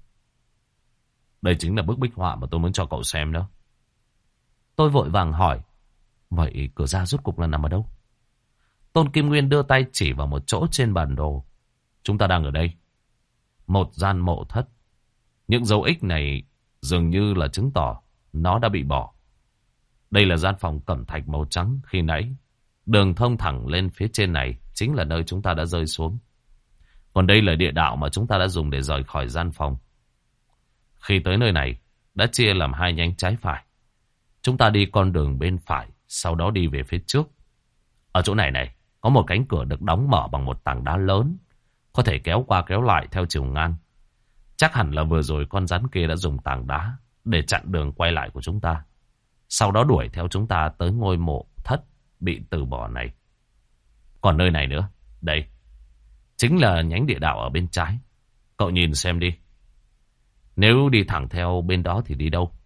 Đây chính là bức bích họa mà tôi muốn cho cậu xem đó. Tôi vội vàng hỏi. Vậy cửa ra rốt cục là nằm ở đâu? Tôn Kim Nguyên đưa tay chỉ vào một chỗ trên bản đồ. Chúng ta đang ở đây. Một gian mộ thất. Những dấu ích này dường như là chứng tỏ nó đã bị bỏ. Đây là gian phòng cẩm thạch màu trắng khi nãy. Đường thông thẳng lên phía trên này chính là nơi chúng ta đã rơi xuống. Còn đây là địa đạo mà chúng ta đã dùng để rời khỏi gian phòng. Khi tới nơi này, đã chia làm hai nhánh trái phải. Chúng ta đi con đường bên phải, sau đó đi về phía trước. Ở chỗ này này, có một cánh cửa được đóng mở bằng một tảng đá lớn, có thể kéo qua kéo lại theo chiều ngang. Chắc hẳn là vừa rồi con rắn kia đã dùng tảng đá để chặn đường quay lại của chúng ta. Sau đó đuổi theo chúng ta tới ngôi mộ thất bị từ bỏ này. Còn nơi này nữa, đây, chính là nhánh địa đạo ở bên trái. Cậu nhìn xem đi. Nếu đi thẳng theo bên đó thì đi đâu?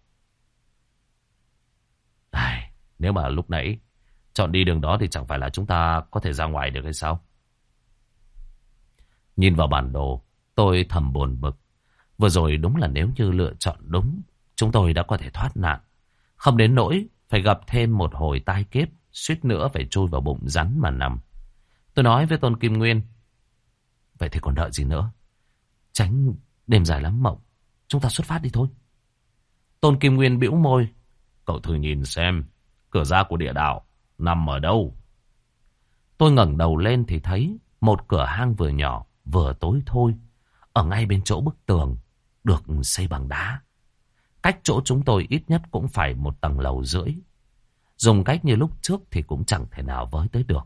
Ai, nếu mà lúc nãy chọn đi đường đó thì chẳng phải là chúng ta có thể ra ngoài được hay sao? Nhìn vào bản đồ, tôi thầm buồn bực. Vừa rồi đúng là nếu như lựa chọn đúng, chúng tôi đã có thể thoát nạn. Không đến nỗi phải gặp thêm một hồi tai kiếp, suýt nữa phải chui vào bụng rắn mà nằm. Tôi nói với Tôn Kim Nguyên. Vậy thì còn đợi gì nữa? Tránh đêm dài lắm mộng. Chúng ta xuất phát đi thôi. Tôn Kim Nguyên bĩu môi. Cậu thử nhìn xem, cửa ra của địa đạo nằm ở đâu? Tôi ngẩng đầu lên thì thấy một cửa hang vừa nhỏ vừa tối thôi, ở ngay bên chỗ bức tường được xây bằng đá. Cách chỗ chúng tôi ít nhất cũng phải một tầng lầu rưỡi. Dùng cách như lúc trước thì cũng chẳng thể nào với tới được.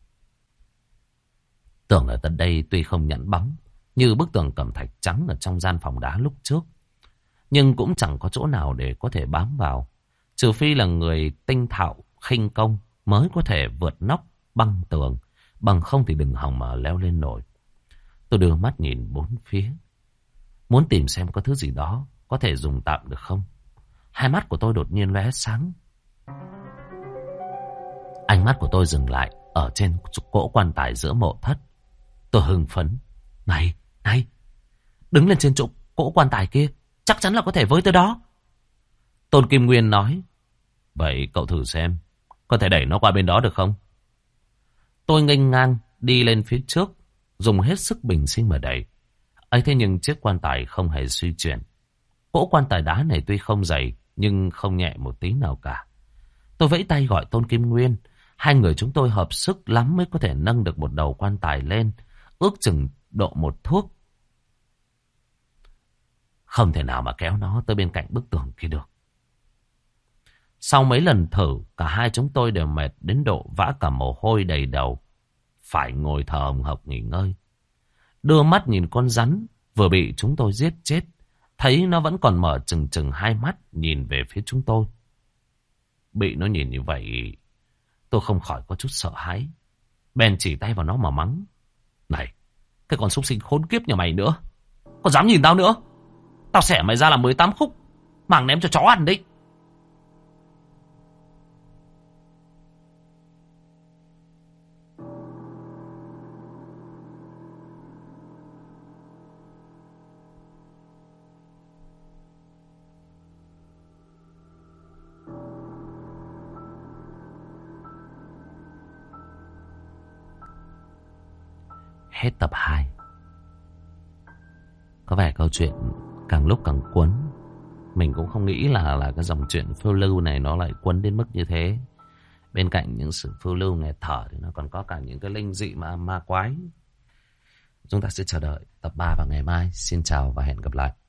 Tường ở tận đây tuy không nhẵn bóng như bức tường cẩm thạch trắng ở trong gian phòng đá lúc trước, nhưng cũng chẳng có chỗ nào để có thể bám vào. Trừ phi là người tinh thạo, khinh công mới có thể vượt nóc, băng tường. Bằng không thì đừng hòng mà leo lên nổi. Tôi đưa mắt nhìn bốn phía, muốn tìm xem có thứ gì đó có thể dùng tạm được không. Hai mắt của tôi đột nhiên lóe sáng. Ánh mắt của tôi dừng lại ở trên cỗ quan tài giữa mộ thất. Tôi hưng phấn. Này, này, đứng lên trên chỗ cỗ quan tài kia, chắc chắn là có thể với tới đó. Tôn Kim Nguyên nói. Vậy cậu thử xem, có thể đẩy nó qua bên đó được không? Tôi nghênh ngang đi lên phía trước, dùng hết sức bình sinh mà đẩy. ấy thế nhưng chiếc quan tài không hề suy chuyển. Cỗ quan tài đá này tuy không dày, nhưng không nhẹ một tí nào cả. Tôi vẫy tay gọi Tôn Kim Nguyên. Hai người chúng tôi hợp sức lắm mới có thể nâng được một đầu quan tài lên, ước chừng độ một thước. Không thể nào mà kéo nó tới bên cạnh bức tường kia được. Sau mấy lần thử, cả hai chúng tôi đều mệt đến độ vã cả mồ hôi đầy đầu, phải ngồi thở hồng hộc nghỉ ngơi. Đưa mắt nhìn con rắn vừa bị chúng tôi giết chết, thấy nó vẫn còn mở trừng trừng hai mắt nhìn về phía chúng tôi. Bị nó nhìn như vậy, tôi không khỏi có chút sợ hãi. Bèn chỉ tay vào nó mà mắng. Này, cái con súc sinh khốn kiếp nhà mày nữa, còn dám nhìn tao nữa, tao xẻ mày ra làm mười tám khúc, mang ném cho chó ăn đấy. Hết tập hai. Có vẻ câu chuyện càng lúc càng cuốn. Mình cũng không nghĩ là là cái dòng chuyện phiêu lưu này nó lại cuốn đến mức như thế. Bên cạnh những sự phiêu lưu nghẹt thở thì nó còn có cả những cái linh dị mà ma quái. Chúng ta sẽ chờ đợi tập ba vào ngày mai. Xin chào và hẹn gặp lại.